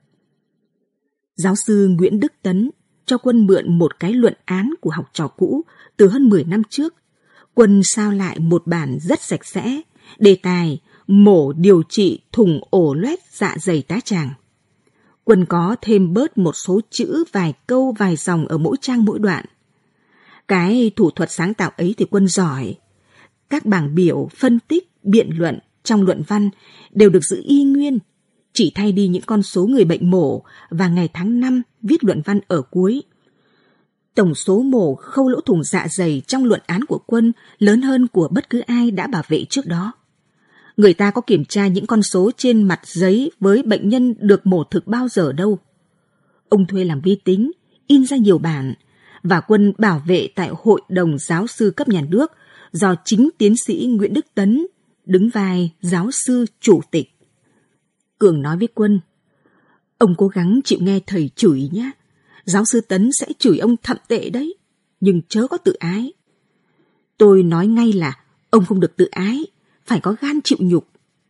Giáo sư Nguyễn Đức Tấn cho Quân mượn một cái luận án của học trò cũ từ hơn mười năm trước. Quân sao lại một bản rất sạch sẽ, đề tài mổ điều trị thùng ổ loét dạ dày tá tràng. Quân có thêm bớt một số chữ, vài câu, vài dòng ở mỗi trang mỗi đoạn. Cái thủ thuật sáng tạo ấy thì Quân giỏi. Các bảng biểu, phân tích, biện luận trong luận văn đều được giữ y nguyên, chỉ thay đi những con số người bệnh mổ và ngày tháng năm viết luận văn ở cuối. Tổng số mổ khâu lỗ thủng dạ dày trong luận án của Quân lớn hơn của bất cứ ai đã bảo vệ trước đó. Người ta có kiểm tra những con số trên mặt giấy với bệnh nhân được mổ thực bao giờ đâu. Ông thuê làm vi tính, in ra nhiều bản, và Quân bảo vệ tại Hội đồng Giáo sư cấp nhà nước do chính tiến sĩ Nguyễn Đức Tấn đứng vai giáo sư chủ tịch. Cường nói với Quân, ông cố gắng chịu nghe thầy chửi nhé. Giáo sư Tấn sẽ chửi ông thậm tệ đấy, nhưng chớ có tự ái. Tôi nói ngay là ông không được tự ái, phải có gan chịu nhục.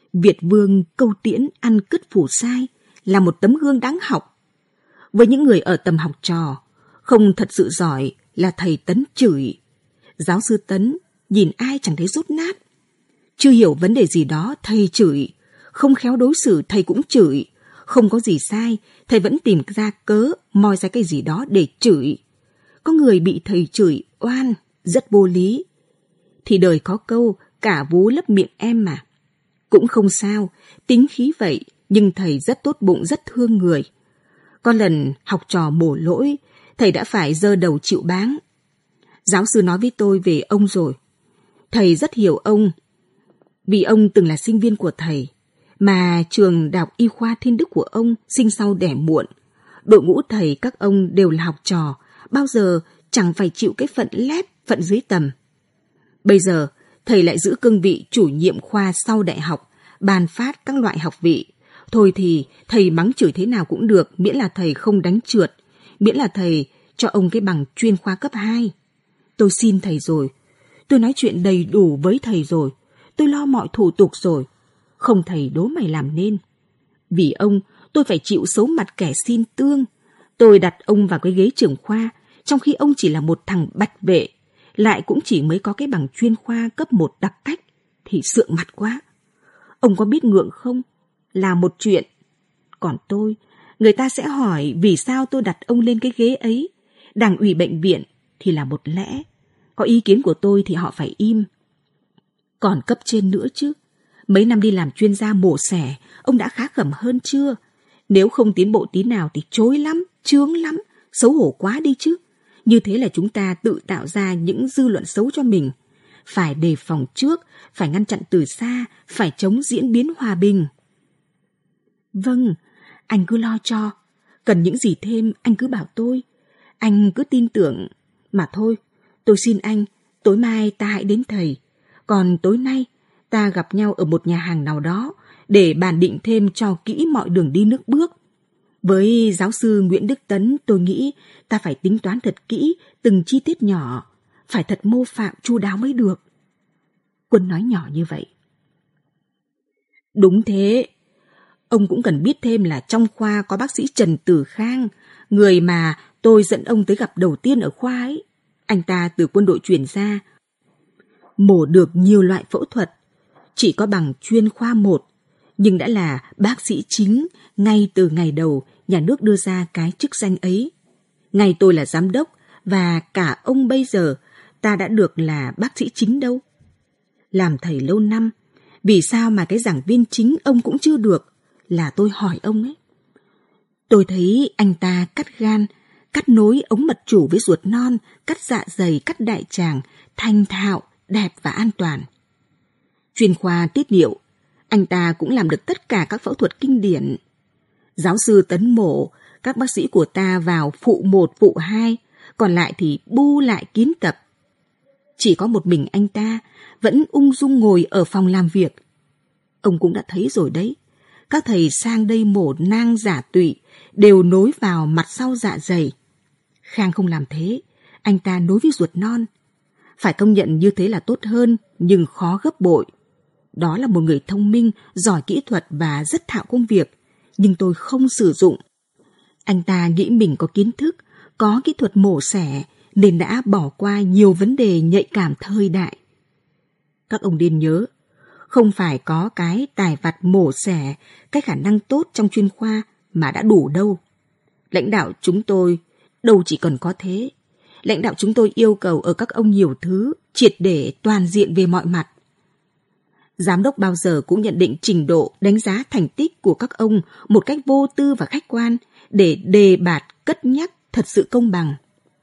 Việt Vương câu tiễn ăn cứt phủ sai là một tấm gương đáng học. Với những người ở tầm học trò, không thật sự giỏi là thầy Tấn chửi. Giáo sư Tấn nhìn ai chẳng thấy rốt nát. Chưa hiểu vấn đề gì đó, thầy chửi. Không khéo đối xử, thầy cũng chửi. Không có gì sai, thầy vẫn tìm ra cớ, moi ra cái gì đó để chửi. Có người bị thầy chửi oan, rất vô lý. Thì đời có câu, cả vú lấp miệng em mà. Cũng không sao, tính khí vậy, nhưng thầy rất tốt bụng, rất thương người. Có lần học trò mổ lỗi, thầy đã phải giơ đầu chịu báng. Giáo sư nói với tôi về ông rồi. Thầy rất hiểu ông, vì ông từng là sinh viên của thầy, mà trường Đại học Y khoa Thiên Đức của ông sinh sau đẻ muộn. Đội ngũ thầy các ông đều là học trò, bao giờ chẳng phải chịu cái phận lép, phận dưới tầm. Bây giờ, thầy lại giữ cương vị chủ nhiệm khoa sau đại học, ban phát các loại học vị. Thôi thì thầy mắng chửi thế nào cũng được, miễn là thầy không đánh trượt, miễn là thầy cho ông cái bằng chuyên khoa cấp hai. Tôi xin thầy rồi, tôi nói chuyện đầy đủ với thầy rồi, tôi lo mọi thủ tục rồi, không thầy đố mày làm nên. Vì ông, tôi phải chịu xấu mặt kẻ xin tương. Tôi đặt ông vào cái ghế trưởng khoa, trong khi ông chỉ là một thằng bạch vệ, lại cũng chỉ mới có cái bằng chuyên khoa cấp một đặc cách, thì sượng mặt quá. Ông có biết ngượng không? Là một chuyện. Còn tôi, người ta sẽ hỏi vì sao tôi đặt ông lên cái ghế ấy. Đảng ủy bệnh viện thì là một lẽ, có ý kiến của tôi thì họ phải im. Còn cấp trên nữa chứ. Mấy năm đi làm chuyên gia mổ xẻ, ông đã khá khẩm hơn chưa? Nếu không tiến bộ tí nào thì chối lắm, chướng lắm, xấu hổ quá đi chứ. Như thế là chúng ta tự tạo ra những dư luận xấu cho mình. Phải đề phòng trước, phải ngăn chặn từ xa, phải chống diễn biến hòa bình. Vâng, anh cứ lo cho. Cần những gì thêm anh cứ bảo tôi. Anh cứ tin tưởng. Mà thôi, tôi xin anh, tối mai ta hãy đến thầy. Còn tối nay, ta gặp nhau ở một nhà hàng nào đó để bàn định thêm cho kỹ mọi đường đi nước bước. Với giáo sư Nguyễn Đức Tấn, tôi nghĩ ta phải tính toán thật kỹ từng chi tiết nhỏ, phải thật mô phạm chu đáo mới được. Quân nói nhỏ như vậy. Đúng thế. Ông cũng cần biết thêm là trong khoa có bác sĩ Trần Tử Khang, người mà tôi dẫn ông tới gặp đầu tiên ở khoa ấy. Anh ta từ quân đội chuyển ra, mổ được nhiều loại phẫu thuật, chỉ có bằng chuyên khoa một, nhưng đã là bác sĩ chính ngay từ ngày đầu nhà nước đưa ra cái chức danh ấy. Ngày tôi là giám đốc và cả ông bây giờ ta đã được là bác sĩ chính đâu. Làm thầy lâu năm, vì sao mà cái giảng viên chính ông cũng chưa được, là tôi hỏi ông ấy. Tôi thấy anh ta cắt gan, cắt nối ống mật chủ với ruột non, cắt dạ dày, cắt đại tràng, thành thạo, đẹp và an toàn. Chuyên khoa tiết niệu, anh ta cũng làm được tất cả các phẫu thuật kinh điển. Giáo sư Tấn mổ, các bác sĩ của ta vào phụ một, phụ hai, còn lại thì bu lại kiến tập. Chỉ có một mình anh ta vẫn ung dung ngồi ở phòng làm việc. Ông cũng đã thấy rồi đấy, các thầy sang đây mổ nang giả tụy đều nối vào mặt sau dạ dày. Khang không làm thế, anh ta nối với ruột non. Phải công nhận như thế là tốt hơn, nhưng khó gấp bội. Đó là một người thông minh, giỏi kỹ thuật và rất thạo công việc, nhưng tôi không sử dụng. Anh ta nghĩ mình có kiến thức, có kỹ thuật mổ xẻ, nên đã bỏ qua nhiều vấn đề nhạy cảm thời đại. Các ông nên nhớ, không phải có cái tài vặt mổ xẻ, cái khả năng tốt trong chuyên khoa mà đã đủ đâu. Lãnh đạo chúng tôi đâu chỉ cần có thế. Lãnh đạo chúng tôi yêu cầu ở các ông nhiều thứ, triệt để toàn diện về mọi mặt. Giám đốc bao giờ cũng nhận định trình độ, đánh giá thành tích của các ông một cách vô tư và khách quan, để đề bạt cất nhắc thật sự công bằng.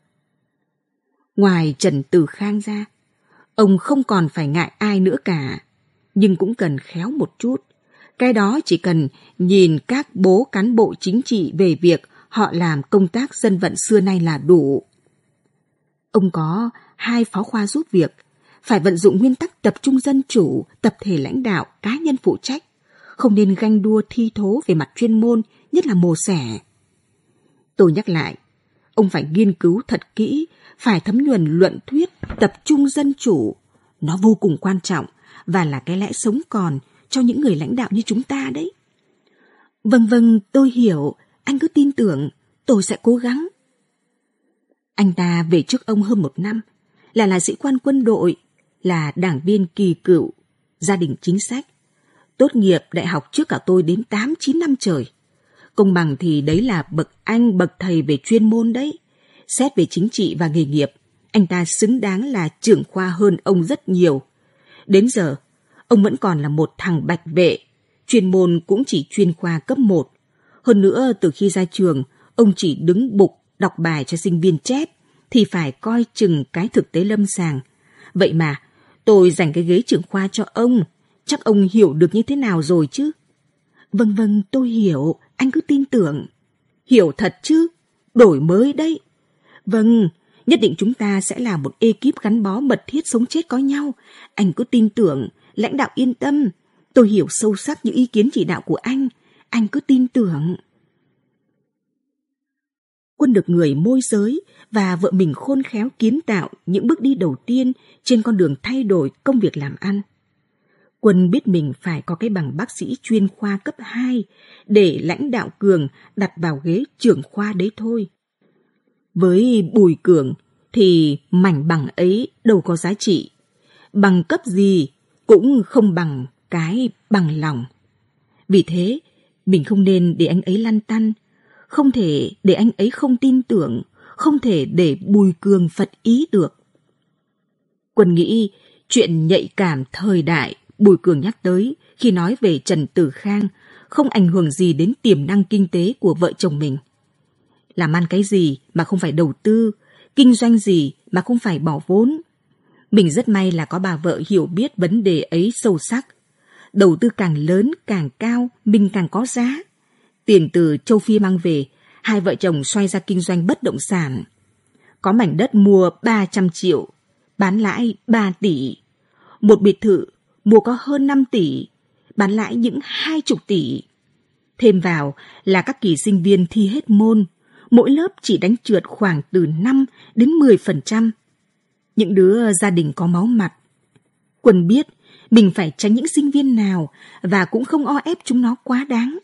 Ngoài Trần Tử Khang ra, ông không còn phải ngại ai nữa cả, nhưng cũng cần khéo một chút. Cái đó chỉ cần nhìn các bố cán bộ chính trị về việc họ làm công tác dân vận xưa nay là đủ. Ông có hai phó khoa giúp việc, phải vận dụng nguyên tắc tập trung dân chủ, tập thể lãnh đạo, cá nhân phụ trách, không nên ganh đua thi thố về mặt chuyên môn, nhất là mổ xẻ. Tôi nhắc lại, ông phải nghiên cứu thật kỹ, phải thấm nhuần luận thuyết tập trung dân chủ. Nó vô cùng quan trọng và là cái lẽ sống còn, cho những người lãnh đạo như chúng ta đấy. Vâng vâng, tôi hiểu, anh cứ tin tưởng, tôi sẽ cố gắng. Anh ta về trước ông hơn một năm, là là sĩ quan quân đội, là đảng viên kỳ cựu, gia đình chính sách. Tốt nghiệp đại học trước cả tôi đến tám chín năm trời. Công bằng thì đấy là bậc anh, bậc thầy về chuyên môn đấy. Xét về chính trị và nghề nghiệp, anh ta xứng đáng là trưởng khoa hơn ông rất nhiều. Đến giờ, ông vẫn còn là một thằng bạch vệ, chuyên môn cũng chỉ chuyên khoa cấp một. Hơn nữa, từ khi ra trường, ông chỉ đứng bục đọc bài cho sinh viên chép, thì phải coi chừng cái thực tế lâm sàng. Vậy mà, tôi dành cái ghế trưởng khoa cho ông, chắc ông hiểu được như thế nào rồi chứ? Vâng vâng, tôi hiểu, anh cứ tin tưởng. Hiểu thật chứ, đổi mới đấy. Vâng, nhất định chúng ta sẽ là một ekip gắn bó mật thiết sống chết có nhau. Anh cứ tin tưởng, lãnh đạo yên tâm. Tôi hiểu sâu sắc những ý kiến chỉ đạo của anh. Anh cứ tin tưởng. Quân được người môi giới và vợ mình khôn khéo kiến tạo những bước đi đầu tiên trên con đường thay đổi công việc làm ăn. Quân biết mình phải có cái bằng bác sĩ chuyên khoa cấp hai để lãnh đạo Cường đặt vào ghế trưởng khoa đấy thôi. Với Bùi Cường thì mảnh bằng ấy đâu có giá trị. Bằng cấp gì cũng không bằng cái bằng lòng. Vì thế, mình không nên để anh ấy lăn tăn, không thể để anh ấy không tin tưởng, không thể để Bùi Cường phật ý được. Quân nghĩ chuyện nhạy cảm thời đại Bùi Cường nhắc tới khi nói về Trần Tử Khang không ảnh hưởng gì đến tiềm năng kinh tế của vợ chồng mình. Làm ăn cái gì mà không phải đầu tư, kinh doanh gì mà không phải bỏ vốn. Mình rất may là có bà vợ hiểu biết vấn đề ấy sâu sắc. Đầu tư càng lớn càng cao, mình càng có giá. Tiền từ châu Phi mang về, hai vợ chồng xoay ra kinh doanh bất động sản. Có mảnh đất mua ba trăm triệu, bán lãi ba tỷ. Một biệt thự mua có hơn năm tỷ, bán lãi những hai chục tỷ. Thêm vào là các kỳ sinh viên thi hết môn, mỗi lớp chỉ đánh trượt khoảng từ năm đến mười phần trăm. Những đứa gia đình có máu mặt. Quân biết mình phải tránh những sinh viên nào và cũng không o ép chúng nó quá đáng.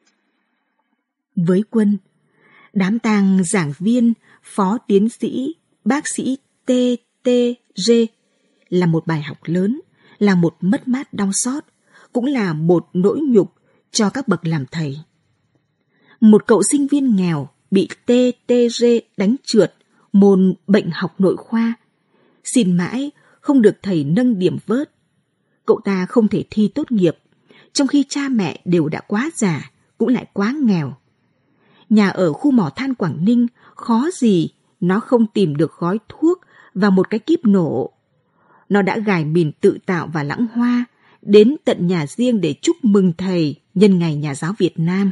Với Quân, đám tang giảng viên, phó tiến sĩ, bác sĩ tê tê giê là một bài học lớn, là một mất mát đau xót, cũng là một nỗi nhục cho các bậc làm thầy. Một cậu sinh viên nghèo bị tê tê giê đánh trượt môn bệnh học nội khoa, xin mãi không được thầy nâng điểm vớt. Cậu ta không thể thi tốt nghiệp, trong khi cha mẹ đều đã quá già, cũng lại quá nghèo. Nhà ở khu mỏ than Quảng Ninh khó gì nó không tìm được gói thuốc và một cái kíp nổ. Nó đã gài mìn tự tạo và lãng hoa, đến tận nhà riêng để chúc mừng thầy nhân ngày Nhà giáo Việt Nam.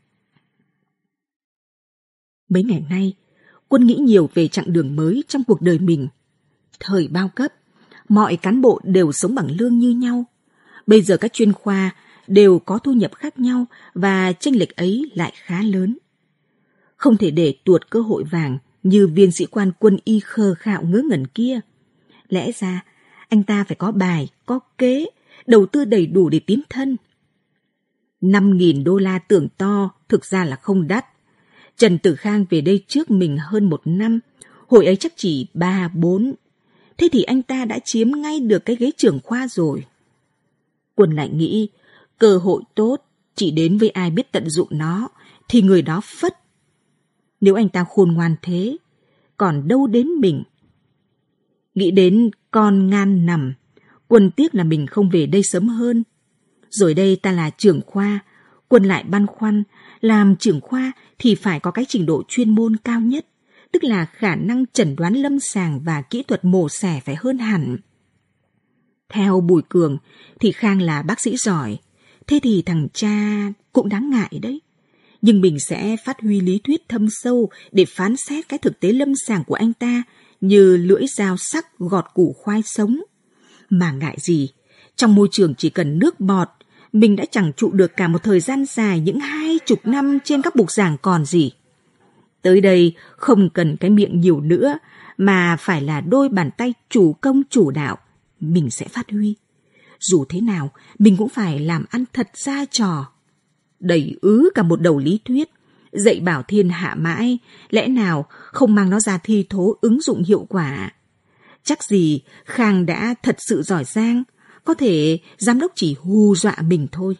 Mấy ngày nay, Quân nghĩ nhiều về chặng đường mới trong cuộc đời mình. Thời bao cấp, mọi cán bộ đều sống bằng lương như nhau. Bây giờ các chuyên khoa đều có thu nhập khác nhau và chênh lệch ấy lại khá lớn. Không thể để tuột cơ hội vàng như viên sĩ quan quân y khờ khạo ngớ ngẩn kia. Lẽ ra, anh ta phải có bài, có kế, đầu tư đầy đủ để tiến thân. Năm nghìn đô la tưởng to, thực ra là không đắt. Trần Tử Khang về đây trước mình hơn một năm, hồi ấy chắc chỉ ba, bốn. Thế thì anh ta đã chiếm ngay được cái ghế trưởng khoa rồi. Quân lại nghĩ, cơ hội tốt chỉ đến với ai biết tận dụng nó, thì người đó phất. Nếu anh ta khôn ngoan thế, còn đâu đến mình. Nghĩ đến con ngan nằm, Quân tiếc là mình không về đây sớm hơn. Rồi đây ta là trưởng khoa, Quân lại băn khoăn, làm trưởng khoa thì phải có cái trình độ chuyên môn cao nhất, tức là khả năng chẩn đoán lâm sàng và kỹ thuật mổ xẻ phải hơn hẳn. Theo Bùi Cường thì Khang là bác sĩ giỏi, thế thì thằng cha cũng đáng ngại đấy. Nhưng mình sẽ phát huy lý thuyết thâm sâu để phán xét cái thực tế lâm sàng của anh ta như lưỡi dao sắc gọt củ khoai sống. Mà ngại gì, trong môi trường chỉ cần nước bọt, mình đã chẳng trụ được cả một thời gian dài những hai chục năm trên các bục giảng còn gì. Tới đây không cần cái miệng nhiều nữa, mà phải là đôi bàn tay chủ công chủ đạo, mình sẽ phát huy. Dù thế nào, mình cũng phải làm ăn thật ra trò. Đầy ứ cả một đầu lý thuyết, dạy bảo thiên hạ mãi, lẽ nào không mang nó ra thi thố ứng dụng hiệu quả. Chắc gì Khang đã thật sự giỏi giang, có thể giám đốc chỉ hù dọa mình thôi.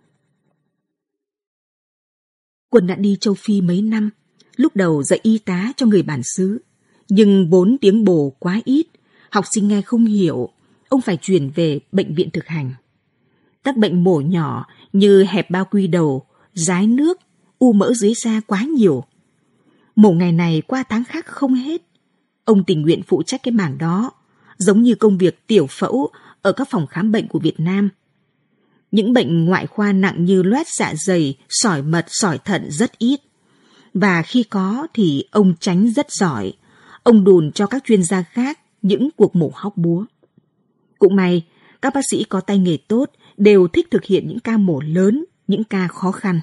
Quân đã đi châu Phi mấy năm, lúc đầu dạy y tá cho người bản xứ, nhưng bốn tiếng Bồ quá ít, học sinh nghe không hiểu, ông phải chuyển về bệnh viện thực hành. Các bệnh mổ nhỏ như hẹp bao quy đầu, rái nước, u mỡ dưới da quá nhiều. Mổ ngày này qua tháng khác không hết. Ông tình nguyện phụ trách cái mảng đó, giống như công việc tiểu phẫu ở các phòng khám bệnh của Việt Nam. Những bệnh ngoại khoa nặng như loét dạ dày, sỏi mật, sỏi thận rất ít. Và khi có thì ông tránh rất giỏi. Ông đùn cho các chuyên gia khác những cuộc mổ hóc búa. Cũng may, các bác sĩ có tay nghề tốt đều thích thực hiện những ca mổ lớn, những ca khó khăn.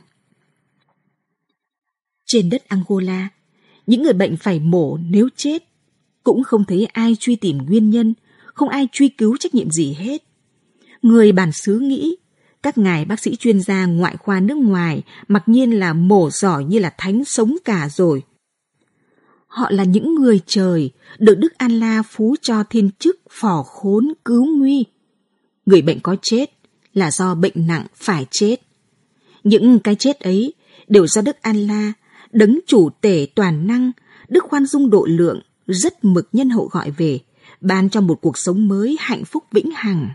Trên đất Angola, những người bệnh phải mổ nếu chết. Cũng không thấy ai truy tìm nguyên nhân, không ai truy cứu trách nhiệm gì hết. Người bản xứ nghĩ, các ngài bác sĩ chuyên gia ngoại khoa nước ngoài mặc nhiên là mổ giỏi như là thánh sống cả rồi. Họ là những người trời, được Đức An La phú cho thiên chức phò khốn cứu nguy. Người bệnh có chết là do bệnh nặng phải chết. Những cái chết ấy đều do Đức An La, đấng chủ tể toàn năng, Đức khoan dung độ lượng, rất mực nhân hậu gọi về, ban cho một cuộc sống mới hạnh phúc vĩnh hằng.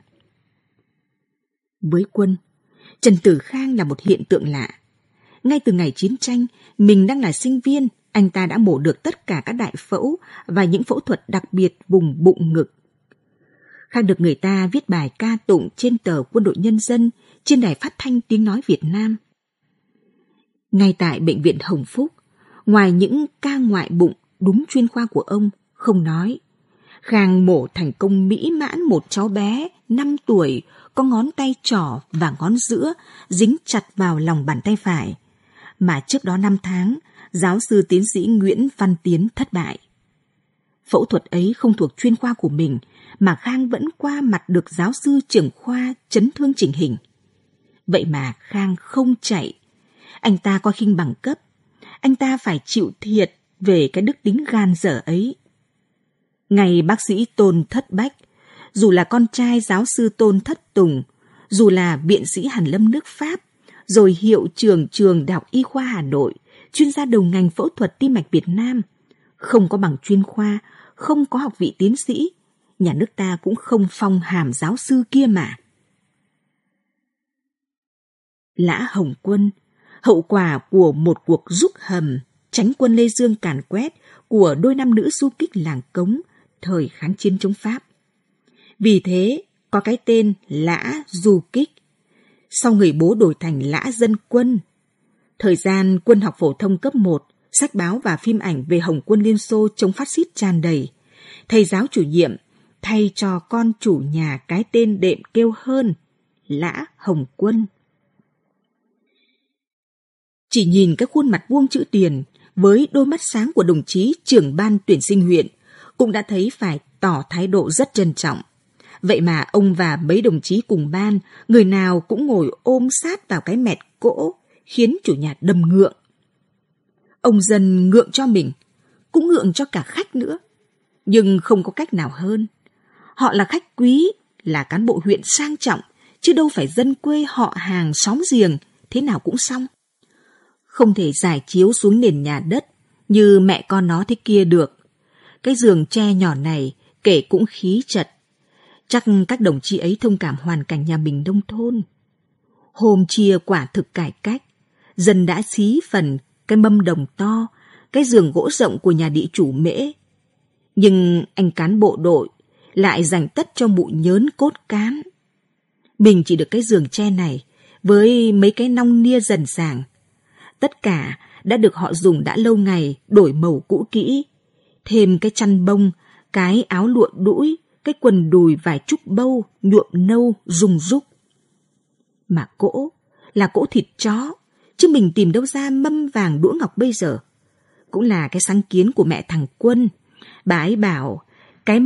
Với Quân, Trần Tử Khang là một hiện tượng lạ. Ngay từ ngày chiến tranh, mình đang là sinh viên, anh ta đã mổ được tất cả các đại phẫu và những phẫu thuật đặc biệt vùng bụng ngực. Khang được người ta viết bài ca tụng trên tờ Quân đội Nhân dân, trên đài phát thanh Tiếng Nói Việt Nam. Ngay tại Bệnh viện Hồng Phúc, ngoài những ca ngoại bụng đúng chuyên khoa của ông, không nói, Khang mổ thành công mỹ mãn một cháu bé năm tuổi, có ngón tay trỏ và ngón giữa dính chặt vào lòng bàn tay phải, mà trước đó năm tháng, giáo sư tiến sĩ Nguyễn Văn Tiến thất bại. Phẫu thuật ấy không thuộc chuyên khoa của mình, mà Khang vẫn qua mặt được giáo sư trưởng khoa chấn thương chỉnh hình. Vậy mà Khang không chạy. Anh ta coi khinh bằng cấp. Anh ta phải chịu thiệt về cái đức tính gan dở ấy. Ngày bác sĩ Tôn Thất Bách, dù là con trai giáo sư Tôn Thất Tùng, dù là viện sĩ hàn lâm nước Pháp, rồi hiệu trưởng trường Đại học Y khoa Hà Nội, chuyên gia đầu ngành phẫu thuật tim mạch Việt Nam, không có bằng chuyên khoa, không có học vị tiến sĩ, nhà nước ta cũng không phong hàm giáo sư kia mà. Lã Hồng Quân, hậu quả của một cuộc rúc hầm, tránh quân Lê Dương càn quét của đôi nam nữ du kích làng Cống thời kháng chiến chống Pháp. Vì thế, có cái tên Lã Du Kích. Sau người bố đổi thành Lã Dân Quân. Thời gian Quân học phổ thông cấp một, sách báo và phim ảnh về Hồng quân Liên Xô chống phát xít tràn đầy. Thầy giáo chủ nhiệm thay cho con chủ nhà cái tên đệm kêu hơn, Lã Hồng Quân. Chỉ nhìn cái khuôn mặt vuông chữ tiền với đôi mắt sáng của đồng chí trưởng ban tuyển sinh huyện cũng đã thấy phải tỏ thái độ rất trân trọng. Vậy mà ông và mấy đồng chí cùng ban, người nào cũng ngồi ôm sát vào cái mẹt cỗ, khiến chủ nhà đầm ngượng. Ông dần ngượng cho mình, cũng ngượng cho cả khách nữa. Nhưng không có cách nào hơn. Họ là khách quý, là cán bộ huyện sang trọng, chứ đâu phải dân quê họ hàng xóm giềng, thế nào cũng xong. Không thể giải chiếu xuống nền nhà đất như mẹ con nó thế kia được. Cái giường tre nhỏ này kể cũng khí chật. Chắc các đồng chí ấy thông cảm hoàn cảnh nhà mình nông thôn. Hôm chia quả thực cải cách, dân đã xí phần cái mâm đồng to, cái giường gỗ rộng của nhà địa chủ Mễ. Nhưng anh cán bộ đội lại dành tất cho mụ nhớn cốt cán. Mình chỉ được cái giường tre này với mấy cái nong nia dần sàng. Tất cả đã được họ dùng đã lâu ngày, đổi màu cũ kỹ. Thêm cái chăn bông, cái áo lụa đũi, cái quần đùi vải trúc bâu, nhuộm nâu, rung rúc. Mà cỗ là cỗ thịt chó, chứ mình tìm đâu ra mâm vàng đũa ngọc bây giờ. Cũng là cái sáng kiến của mẹ thằng Quân. Bà ấy bảo cái mẹt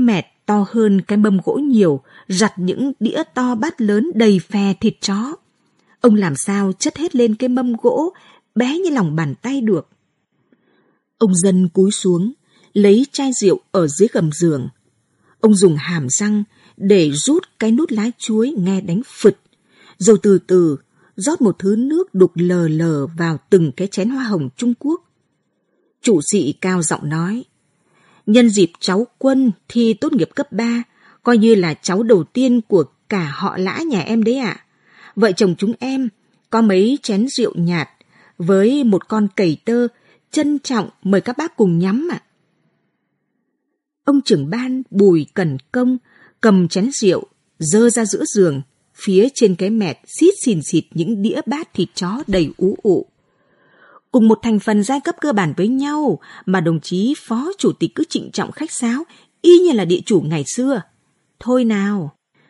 to hơn cái mâm gỗ nhiều, rặt những đĩa to bát lớn đầy phè thịt chó. Ông làm sao chất hết lên cái mâm gỗ bé như lòng bàn tay được. Ông Dân cúi xuống, lấy chai rượu ở dưới gầm giường. Ông dùng hàm răng để rút cái nút lá chuối nghe đánh phịch, rồi từ từ rót một thứ nước đục lờ lờ vào từng cái chén hoa hồng Trung Quốc. Chủ xị cao giọng nói, nhân dịp cháu Quân thi tốt nghiệp cấp ba, coi như là cháu đầu tiên của cả họ Lã nhà em đấy ạ. À. Vợ chồng chúng em có mấy chén rượu nhạt với một con cầy tơ, trân trọng mời các bác cùng nhắm ạ. À. Ông trưởng ban Bùi Cẩn Công cầm chén rượu, dơ ra giữa giường, phía trên cái mẹt xít xìn xịt những đĩa bát thịt chó đầy ú ụ. Cùng một thành phần giai cấp cơ bản với nhau mà đồng chí phó chủ tịch cứ trịnh trọng khách sáo, y như là địa chủ ngày xưa. Thôi nào.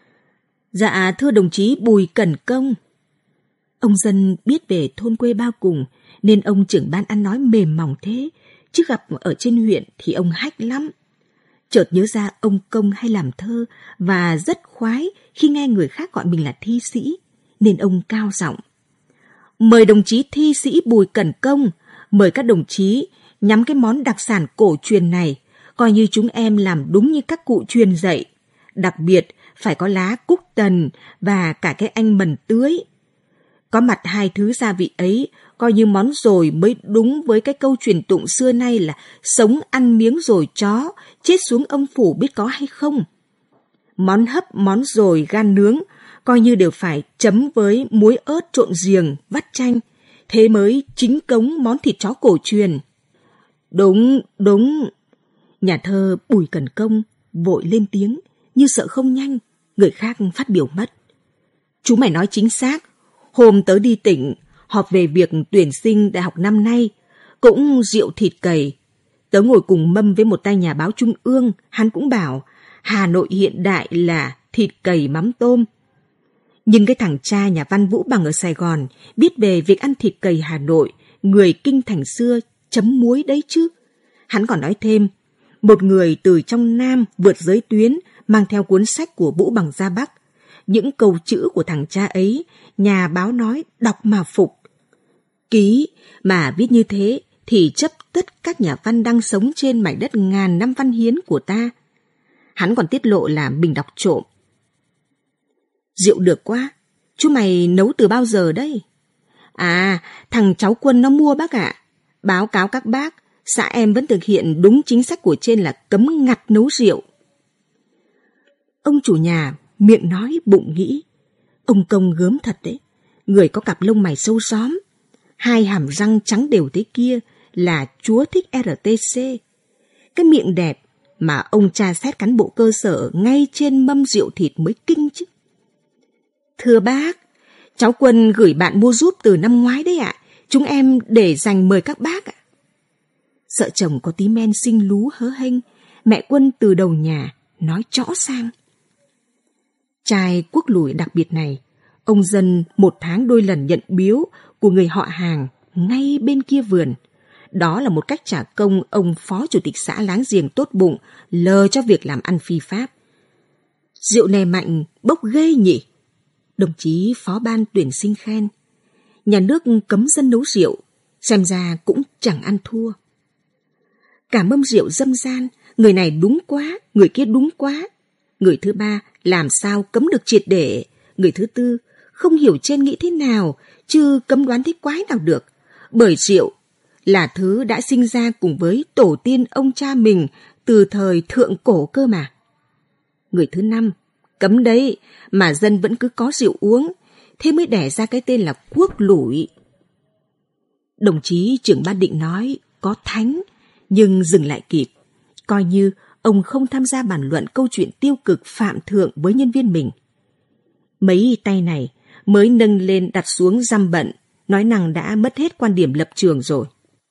Dạ thưa đồng chí Bùi Cẩn Công. Ông Dân biết về thôn quê bao cùng nên ông trưởng ban ăn nói mềm mỏng thế, chứ gặp ở trên huyện thì ông hách lắm. Chợt nhớ ra ông Công hay làm thơ và rất khoái khi nghe người khác gọi mình là thi sĩ, nên ông cao giọng. Mời đồng chí thi sĩ Bùi Cẩn Công, mời các đồng chí nhắm cái món đặc sản cổ truyền này, coi như chúng em làm đúng như các cụ truyền dạy. Đặc biệt phải có lá cúc tần và cả cái anh mần tưới. Có mặt hai thứ gia vị ấy, coi như món dồi mới đúng với cái câu truyền tụng xưa nay là sống ăn miếng dồi chó, chết xuống âm phủ biết có hay không. Món hấp, món dồi, gan nướng, coi như đều phải chấm với muối ớt trộn giềng, vắt chanh, thế mới chính cống món thịt chó cổ truyền. Đúng, đúng. Nhà thơ Bùi Cẩn Công vội lên tiếng, như sợ không nhanh, người khác phát biểu mất. Chú mày nói chính xác, hôm tớ đi tỉnh, họp về việc tuyển sinh đại học năm nay, cũng rượu thịt cầy. Tớ ngồi cùng mâm với một tay nhà báo Trung ương, hắn cũng bảo Hà Nội hiện đại là thịt cầy mắm tôm. Nhưng cái thằng cha nhà Văn Vũ Bằng ở Sài Gòn biết về việc ăn thịt cầy Hà Nội, người kinh thành xưa chấm muối đấy chứ. Hắn còn nói thêm, một người từ trong Nam vượt giới tuyến mang theo cuốn sách của Vũ Bằng ra Bắc. Những câu chữ của thằng cha ấy, nhà báo nói đọc mà phục. Ký mà viết như thế thì chấp tất các nhà văn đang sống trên mảnh đất ngàn năm văn hiến của ta. Hắn còn tiết lộ là mình đọc trộm. Rượu được quá, chú mày nấu từ bao giờ đấy? À, thằng cháu Quân nó mua bác ạ. À. Báo cáo các bác, xã em vẫn thực hiện đúng chính sách của trên là cấm ngặt nấu rượu. Ông chủ nhà miệng nói bụng nghĩ, ông Công gớm thật đấy, người có cặp lông mày sâu xóm, hai hàm răng trắng đều thế kia là chúa thích rờ tê xê. Cái miệng đẹp mà ông tra xét cán bộ cơ sở ngay trên mâm rượu thịt mới kinh chứ. Thưa bác, cháu Quân gửi bạn mua giúp từ năm ngoái đấy ạ, à. Chúng em để dành mời các bác ạ. À. Sợ chồng có tí men sinh lú hớ hênh, mẹ Quân từ đầu nhà nói trõ sang. Chai quốc lủi đặc biệt này, ông Dân một tháng đôi lần nhận biếu của người họ hàng ngay bên kia vườn. Đó là một cách trả công ông phó chủ tịch xã láng giềng tốt bụng lờ cho việc làm ăn phi pháp. Rượu này mạnh bốc ghê nhỉ? Đồng chí phó ban tuyển sinh khen. Nhà nước cấm dân nấu rượu, xem ra cũng chẳng ăn thua. Cả mâm rượu dâm gian, người này đúng quá, người kia đúng quá. Người thứ ba làm sao cấm được triệt để, người thứ tư không hiểu trên nghĩ thế nào, chứ cấm đoán thế quái nào được. Bởi rượu là thứ đã sinh ra cùng với tổ tiên ông cha mình từ thời thượng cổ cơ mà. Người thứ năm, cấm đấy mà dân vẫn cứ có rượu uống, thế mới đẻ ra cái tên là quốc lủi. Đồng chí trưởng ban định nói có thánh, nhưng dừng lại kịp, coi như ông không tham gia bàn luận câu chuyện tiêu cực phạm thượng với nhân viên mình. Mấy tay này mới nâng lên đặt xuống dăm bận, nói năng đã mất hết quan điểm lập trường rồi.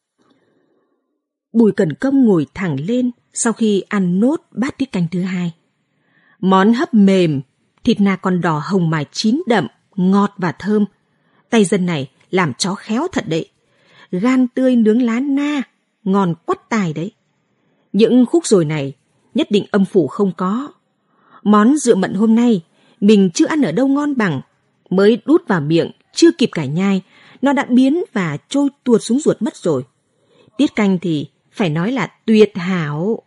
Bùi Cẩn Công ngồi thẳng lên sau khi ăn nốt bát tiết canh thứ hai. Món hấp mềm, thịt nạc còn đỏ hồng mài chín đậm, ngọt và thơm. Tay dân này làm chó khéo thật đấy. Gan tươi nướng lá na, ngon quắt tai đấy. Những khúc dồi này nhất định âm phủ không có. Món rượu mận hôm nay, mình chưa ăn ở đâu ngon bằng. Mới đút vào miệng, chưa kịp cả nhai, nó đã biến và trôi tuột xuống ruột mất rồi. Tiết canh thì phải nói là tuyệt hảo.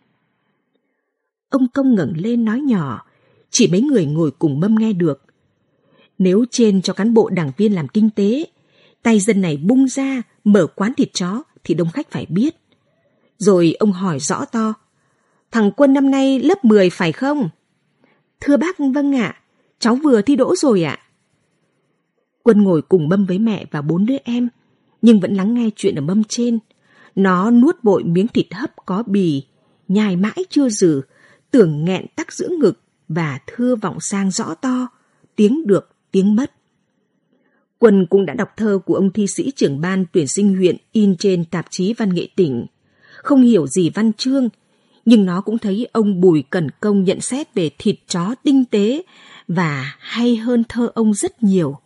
Ông Công ngẩng lên nói nhỏ, chỉ mấy người ngồi cùng mâm nghe được. Nếu trên cho cán bộ đảng viên làm kinh tế, tay dân này bung ra, mở quán thịt chó thì đông khách phải biết. Rồi ông hỏi rõ to, thằng Quân năm nay lớp mười phải không? Thưa bác, vâng ạ, cháu vừa thi đỗ rồi ạ. Quân ngồi cùng mâm với mẹ và bốn đứa em, nhưng vẫn lắng nghe chuyện ở mâm trên. Nó nuốt vội miếng thịt hấp có bì, nhai mãi chưa dừ, tưởng nghẹn tắc giữa ngực và thưa vọng sang rõ to, tiếng được tiếng mất. Quân cũng đã đọc thơ của ông thi sĩ trưởng ban tuyển sinh huyện in trên tạp chí văn nghệ tỉnh. Không hiểu gì văn chương, nhưng nó cũng thấy ông Bùi Cẩn Công nhận xét về thịt chó tinh tế và hay hơn thơ ông rất nhiều.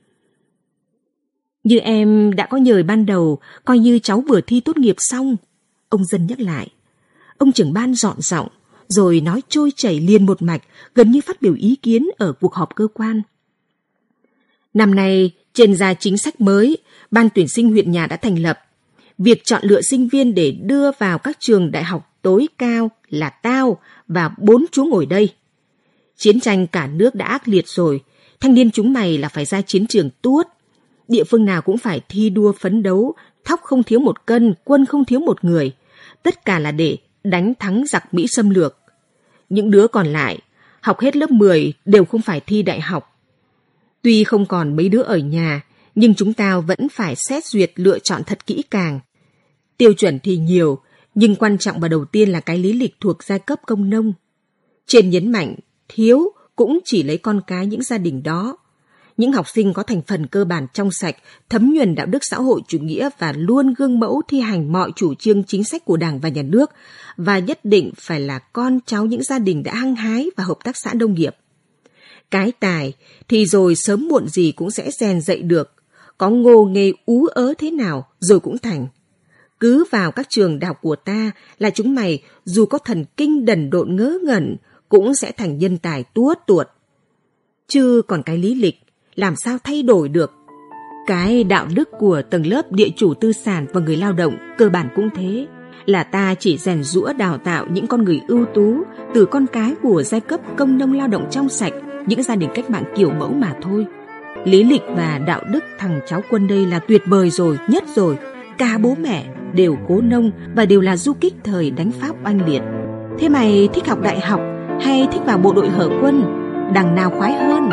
Như em đã có nhời ban đầu, coi như cháu vừa thi tốt nghiệp xong. Ông Dân nhắc lại. Ông trưởng ban dọn giọng, rồi nói trôi chảy liền một mạch, gần như phát biểu ý kiến ở cuộc họp cơ quan. Năm nay, trên ra chính sách mới, ban tuyển sinh huyện nhà đã thành lập. Việc chọn lựa sinh viên để đưa vào các trường đại học tối cao là tao và bốn chú ngồi đây. Chiến tranh cả nước đã ác liệt rồi, thanh niên chúng mày là phải ra chiến trường tuốt. Địa phương nào cũng phải thi đua phấn đấu, thóc không thiếu một cân, quân không thiếu một người. Tất cả là để đánh thắng giặc Mỹ xâm lược. Những đứa còn lại, học hết lớp mười đều không phải thi đại học. Tuy không còn mấy đứa ở nhà, nhưng chúng tao vẫn phải xét duyệt lựa chọn thật kỹ càng. Tiêu chuẩn thì nhiều, nhưng quan trọng và đầu tiên là cái lý lịch thuộc giai cấp công nông. Trên nhấn mạnh, thiếu cũng chỉ lấy con cái những gia đình đó. Những học sinh có thành phần cơ bản trong sạch, thấm nhuần đạo đức xã hội chủ nghĩa và luôn gương mẫu thi hành mọi chủ trương chính sách của Đảng và Nhà nước, và nhất định phải là con cháu những gia đình đã hăng hái và hợp tác xã nông nghiệp. Cái tài thì rồi sớm muộn gì cũng sẽ rèn dạy được, có ngô nghề ú ớ thế nào rồi cũng thành. Cứ vào các trường đại học của ta là chúng mày dù có thần kinh đần độn ngớ ngẩn cũng sẽ thành nhân tài tuốt tuột. Chứ còn cái lý lịch làm sao thay đổi được. Cái đạo đức của tầng lớp địa chủ tư sản và người lao động cơ bản cũng thế, là ta chỉ rèn giũa đào tạo những con người ưu tú từ con cái của giai cấp công nông lao động trong sạch, những gia đình cách mạng kiểu mẫu mà thôi. Lý lịch và đạo đức thằng cháu Quân đây là tuyệt vời rồi, nhất rồi. Cả bố mẹ đều cố nông và đều là du kích thời đánh Pháp oanh liệt. Thế mày thích học đại học hay thích vào bộ đội hở quân? Đằng nào khoái hơn?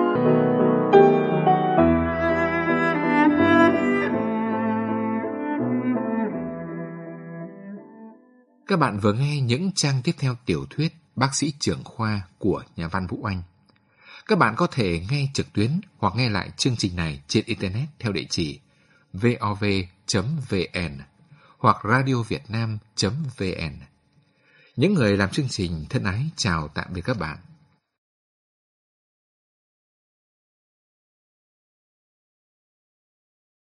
Các bạn vừa nghe những trang tiếp theo tiểu thuyết Bác sĩ trưởng khoa của nhà văn Vũ Oanh. Các bạn có thể nghe trực tuyến hoặc nghe lại chương trình này trên Internet theo địa chỉ vov chấm vn hoặc radiovietnam chấm vn. Những người làm chương trình thân ái chào tạm biệt các bạn.